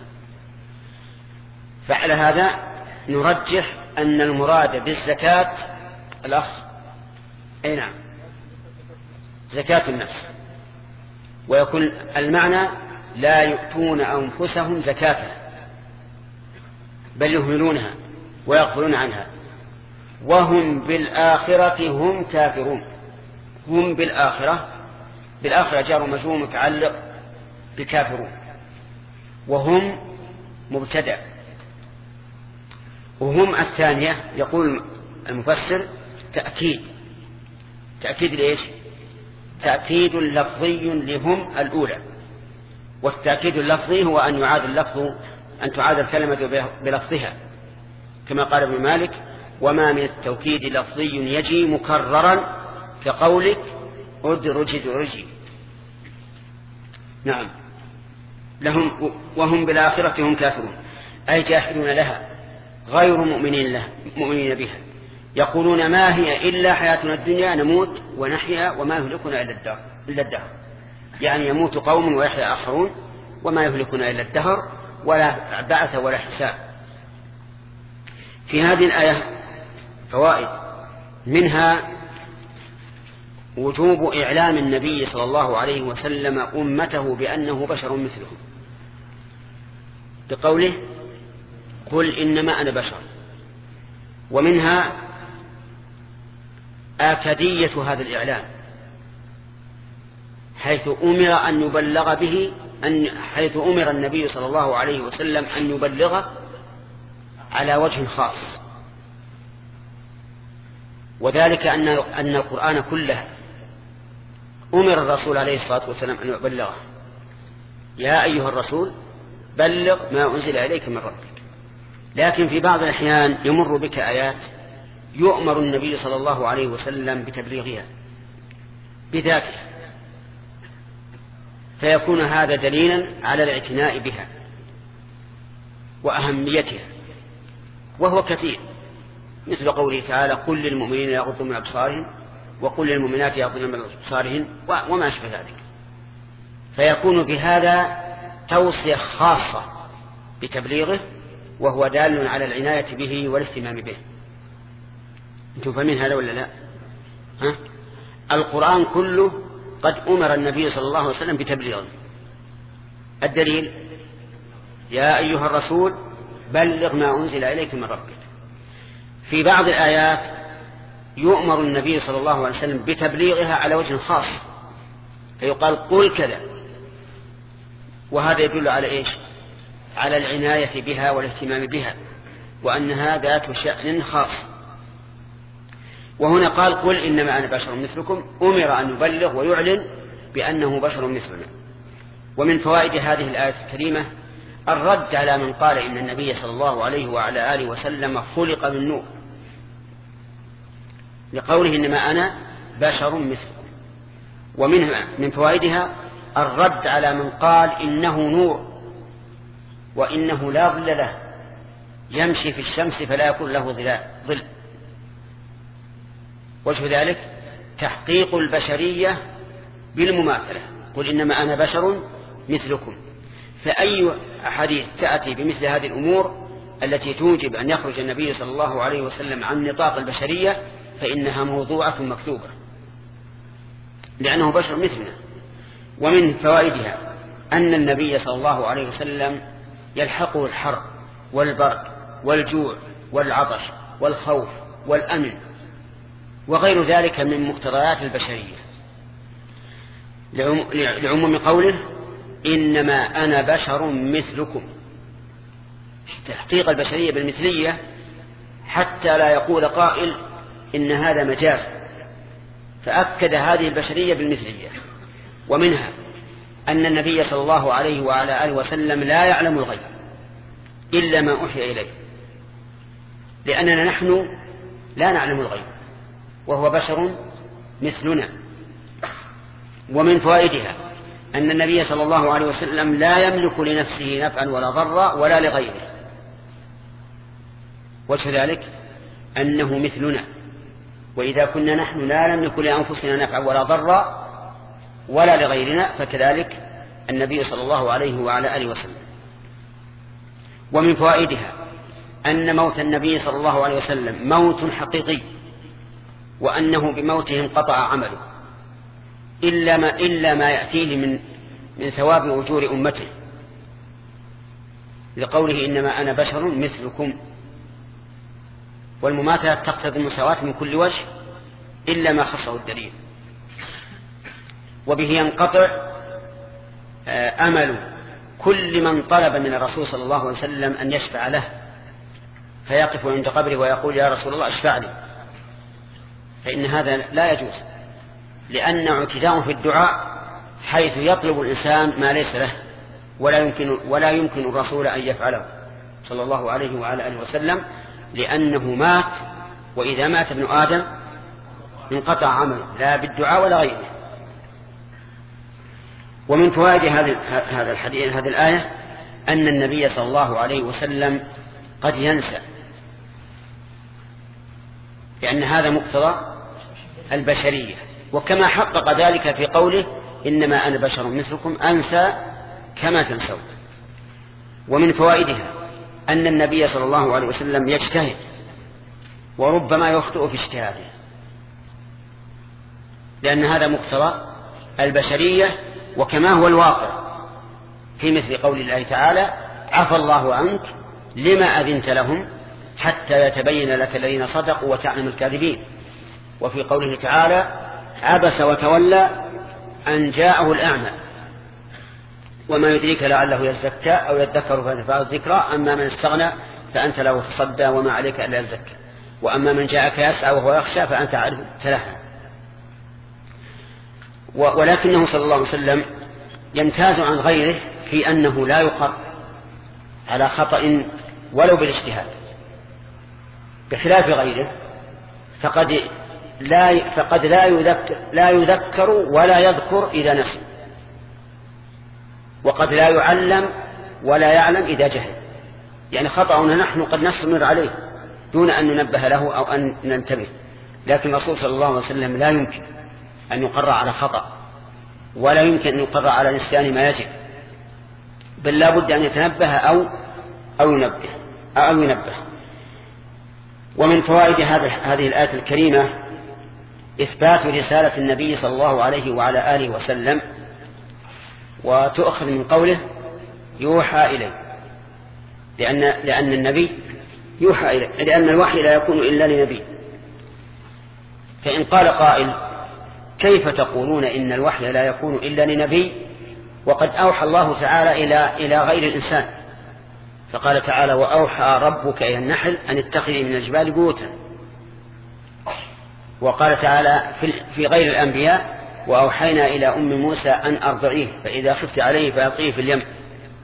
S2: فعلى هذا نرجح أن المراد بالزكاة الأخ أي نعم زكاة النفس، ويكون المعنى لا يؤتون أنفسهم زكاتها بل يهملونها ويغفلون عنها وهم بالآخرة هم كافرون. هم بالآخرة، بالآخرة جار مجرور متعلق بكافرون، وهم مبتدأ، وهم الثانية يقول المفسر تأكيد. تأكيد ليش؟ تأكيد لفظي لهم الأولى، والتأكيد اللفظي هو أن يعاد اللفظ أن تعاد الكلمة بلفظها، كما قال ابن مالك وما من التوكيد لفظي يجي مكررا كقولك أدرج درجي. نعم لهم وهم بالآخرة هم كافرون، أي جاحدون لها غير مؤمنين لها مؤمنين بها، يقولون ما هي إلا حياتنا الدنيا نموت ونحيا وما يهلكنا إلا الدهر إلا الدهر يعني يموت قوم ويحيا آخرون وما يهلكنا إلا الدهر ولا بعث ولا حساب. في هذه الآية فوائد، منها وجوب إعلام النبي صلى الله عليه وسلم أمته بأنه بشر مثلهم بقوله قل إنما أنا بشر. ومنها آكدية هذا الإعلام حيث أمر أن يبلغ به أن حيث أمر النبي صلى الله عليه وسلم أن يبلغه على وجه خاص، وذلك أن أن القرآن كله أمر الرسول عليه الصلاة والسلام أن يبلغه. يا أيها الرسول بلغ ما أنزل إليك من ربك. لكن في بعض الأحيان يمر بك آيات يؤمر النبي صلى الله عليه وسلم بتبليغها بذاته، فيكون هذا دليلا على الاعتناء بها وأهميتها، وهو كثير، مثل قوله تعالى قل للمؤمنين يغضوا من أبصارهم وقل للمؤمنات يغضن من أبصارهن وما أشبه ذلك. فيكون بهذا توصية خاصة بتبليغه، وهو دال على العناية به والاهتمام به. أنتم فاهمين هذا ولا لا؟ ها؟ القرآن كله قد أمر النبي صلى الله عليه وسلم بتبليغه. الدليل يا أيها الرسول بلغ ما أنزل إليك من ربك. في بعض الآيات يؤمر النبي صلى الله عليه وسلم بتبليغها على وجه خاص، فيقال قل كذا، وهذا يدل على إيش؟ على العناية بها والاهتمام بها، وأنها ذات شأن خاص. وهنا قال قل إنما أنا بشر مثلكم، أمر أن يبلغ ويعلن بأنه بشر مثلنا. ومن فوائد هذه الآية الكريمة الرد على من قال إن النبي صلى الله عليه وعلى آله وسلم خلق من نور، لقوله إنما أنا بشر مثلكم. ومنها من فوائدها الرد على من قال إنه نور وإنه لا ظل له، يمشي في الشمس فلا يكون له ظل. وجه ذلك تحقيق البشرية بالمماثلة، قل إنما أنا بشر مثلكم. فأي حديث تأتي بمثل هذه الأمور التي توجب أن يخرج النبي صلى الله عليه وسلم عن نطاق البشرية فإنها موضوعة مكتوبة، لأنه بشر مثلنا. ومن فوائدها أن النبي صلى الله عليه وسلم يلحقه الحر والبرد والجوع والعطش والخوف والأمن وغير ذلك من مقتضيات البشرية، لعموم قوله إنما أنا بشر مثلكم. تحقيق البشرية بالمثلية حتى لا يقول قائل إن هذا مجاز، فأكد هذه البشرية بالمثلية. ومنها أن النبي صلى الله عليه وعلى آله وسلم لا يعلم الغيب إلا ما أوحي إليه، لأننا نحن لا نعلم الغيب وهو بشر مثلنا. ومن فوائدها أن النبي صلى الله عليه وسلم لا يملك لنفسه نفعا ولا ضرا ولا لغيره، وجه ذلك أنه مثلنا، وإذا كنا نحن لا نملك لأنفسنا نفعا ولا ضرا ولا لغيرنا فكذلك النبي صلى الله عليه وعلى آله وسلم. ومن فوائدها أن موت النبي صلى الله عليه وسلم موت حقيقي، وأنه بموته انقطع عمله إلا ما, إلا ما يأتيه من, من ثواب أجور أمته، لقوله إنما أنا بشر مثلكم. والمماثلة تقتضي المساواة من كل وجه إلا ما خصه الدليل. وبه ينقطع أمل كل من طلب من الرسول صلى الله عليه وسلم أن يشفع له، فيقف عند قبره ويقول يا رسول الله اشفع لي، فإن هذا لا يجوز، لأن اعتداء في الدعاء حيث يطلب الإنسان ما ليس له، ولا يمكن, ولا يمكن الرسول أن يفعله صلى الله عليه وعلى آله وسلم، لأنه مات، وإذا مات ابن آدم انقطع عمله لا بالدعاء ولا غيره. ومن فوائد هذا الحديث هذه الآية أن النبي صلى الله عليه وسلم قد ينسى، لأن هذا مقتضى البشرية، وكما حقق ذلك في قوله إنما أنا بشر مثلكم أنسى كما تنسون. ومن فوائدها أن النبي صلى الله عليه وسلم يجتهد وربما يخطئ في اجتهاده، لأن هذا مقتضى البشرية، وكما هو الواقع في مثل قول الله تعالى عفى الله عنك لما أذنت لهم حتى يتبين لك الذين صدقوا وتعلم الكاذبين. وفي قوله تعالى عبس وتولى أن جاءه الأعمى وما يدريك لعله يزكى أو يذكر فنفعه الذكرى، أما من استغنى فأنت له تصدى وما عليك ألا يزكى، وأما من جاءك يسعى وهو يخشى فأنت عنه تلهى. ولكنه صلى الله عليه وسلم يمتاز عن غيره في أنه لا يقر على خطأ ولو بالاجتهاد، بخلاف غيره فقد لا فقد لا يذكر لا يذكر ولا يذكر إذا نسي، وقد لا يعلم ولا يعلم إذا جهل. يعني خطأنا نحن قد نستمر عليه دون أن ننبه له أو أن ننتبه، لكن الرسول صلى الله عليه وسلم لا يمكن أن يقر على خطأ، ولا يمكن أن يقر على نسيان ما يجب، بل لا بد أن يتنبه أو أو ينبه أو ينبه. ومن فوائد هذه الآية الكريمة إثبات رسالة النبي صلى الله عليه وعلى آله وسلم، وتؤخذ من قوله يوحى إليه، لأن لأن النبي يوحى إليه، لأن الوحي لا يكون إلا لنبي. فإن قال قائل كيف تقولون إن الوحي لا يكون إلا لنبي وقد أوحى الله تعالى إلى إلى غير الإنسان؟ فقال تعالى وأوحى ربك إلى النحل أن اتخذي من الجبال بيوتا. وقال تعالى في غير الأنبياء وأوحينا إلى أم موسى أن أرضعيه فإذا خفت عليه فألقيه في اليم.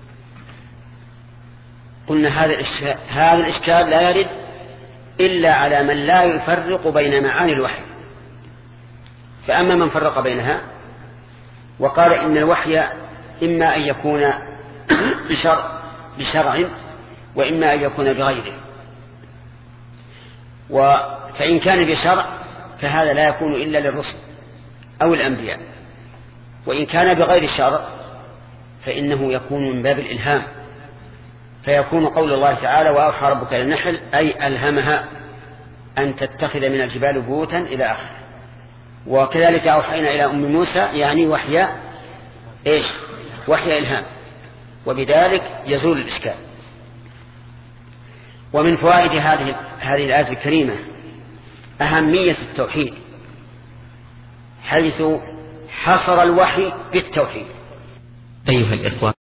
S2: قلنا هذا الإشكال, هذا الإشكال لا يرد إلا على من لا يفرق بين معاني الوحي. فأما من فرق بينها وقال إن الوحي إما أن يكون بشرع, بشرع وإما أن يكون بغيره، فإن كان بشرع فهذا لا يكون إلا للرسل أو الأنبياء، وإن كان بغير شرع فإنه يكون من باب الإلهام، فيكون قول الله تعالى وأوحى ربك إلى النحل أي ألهمها أن تتخذ من الجبال بيوتا إلى آخره. وكذلك أوحينا إلى أم موسى يعني وحي إيش؟ وحي إلهام، وبذلك يزول الإشكال. ومن فوائد هذه هذه الآية الكريمة أهمية التوحيد، حيث حصر الوحي بالتوحيد.
S7: أيها الإخوة،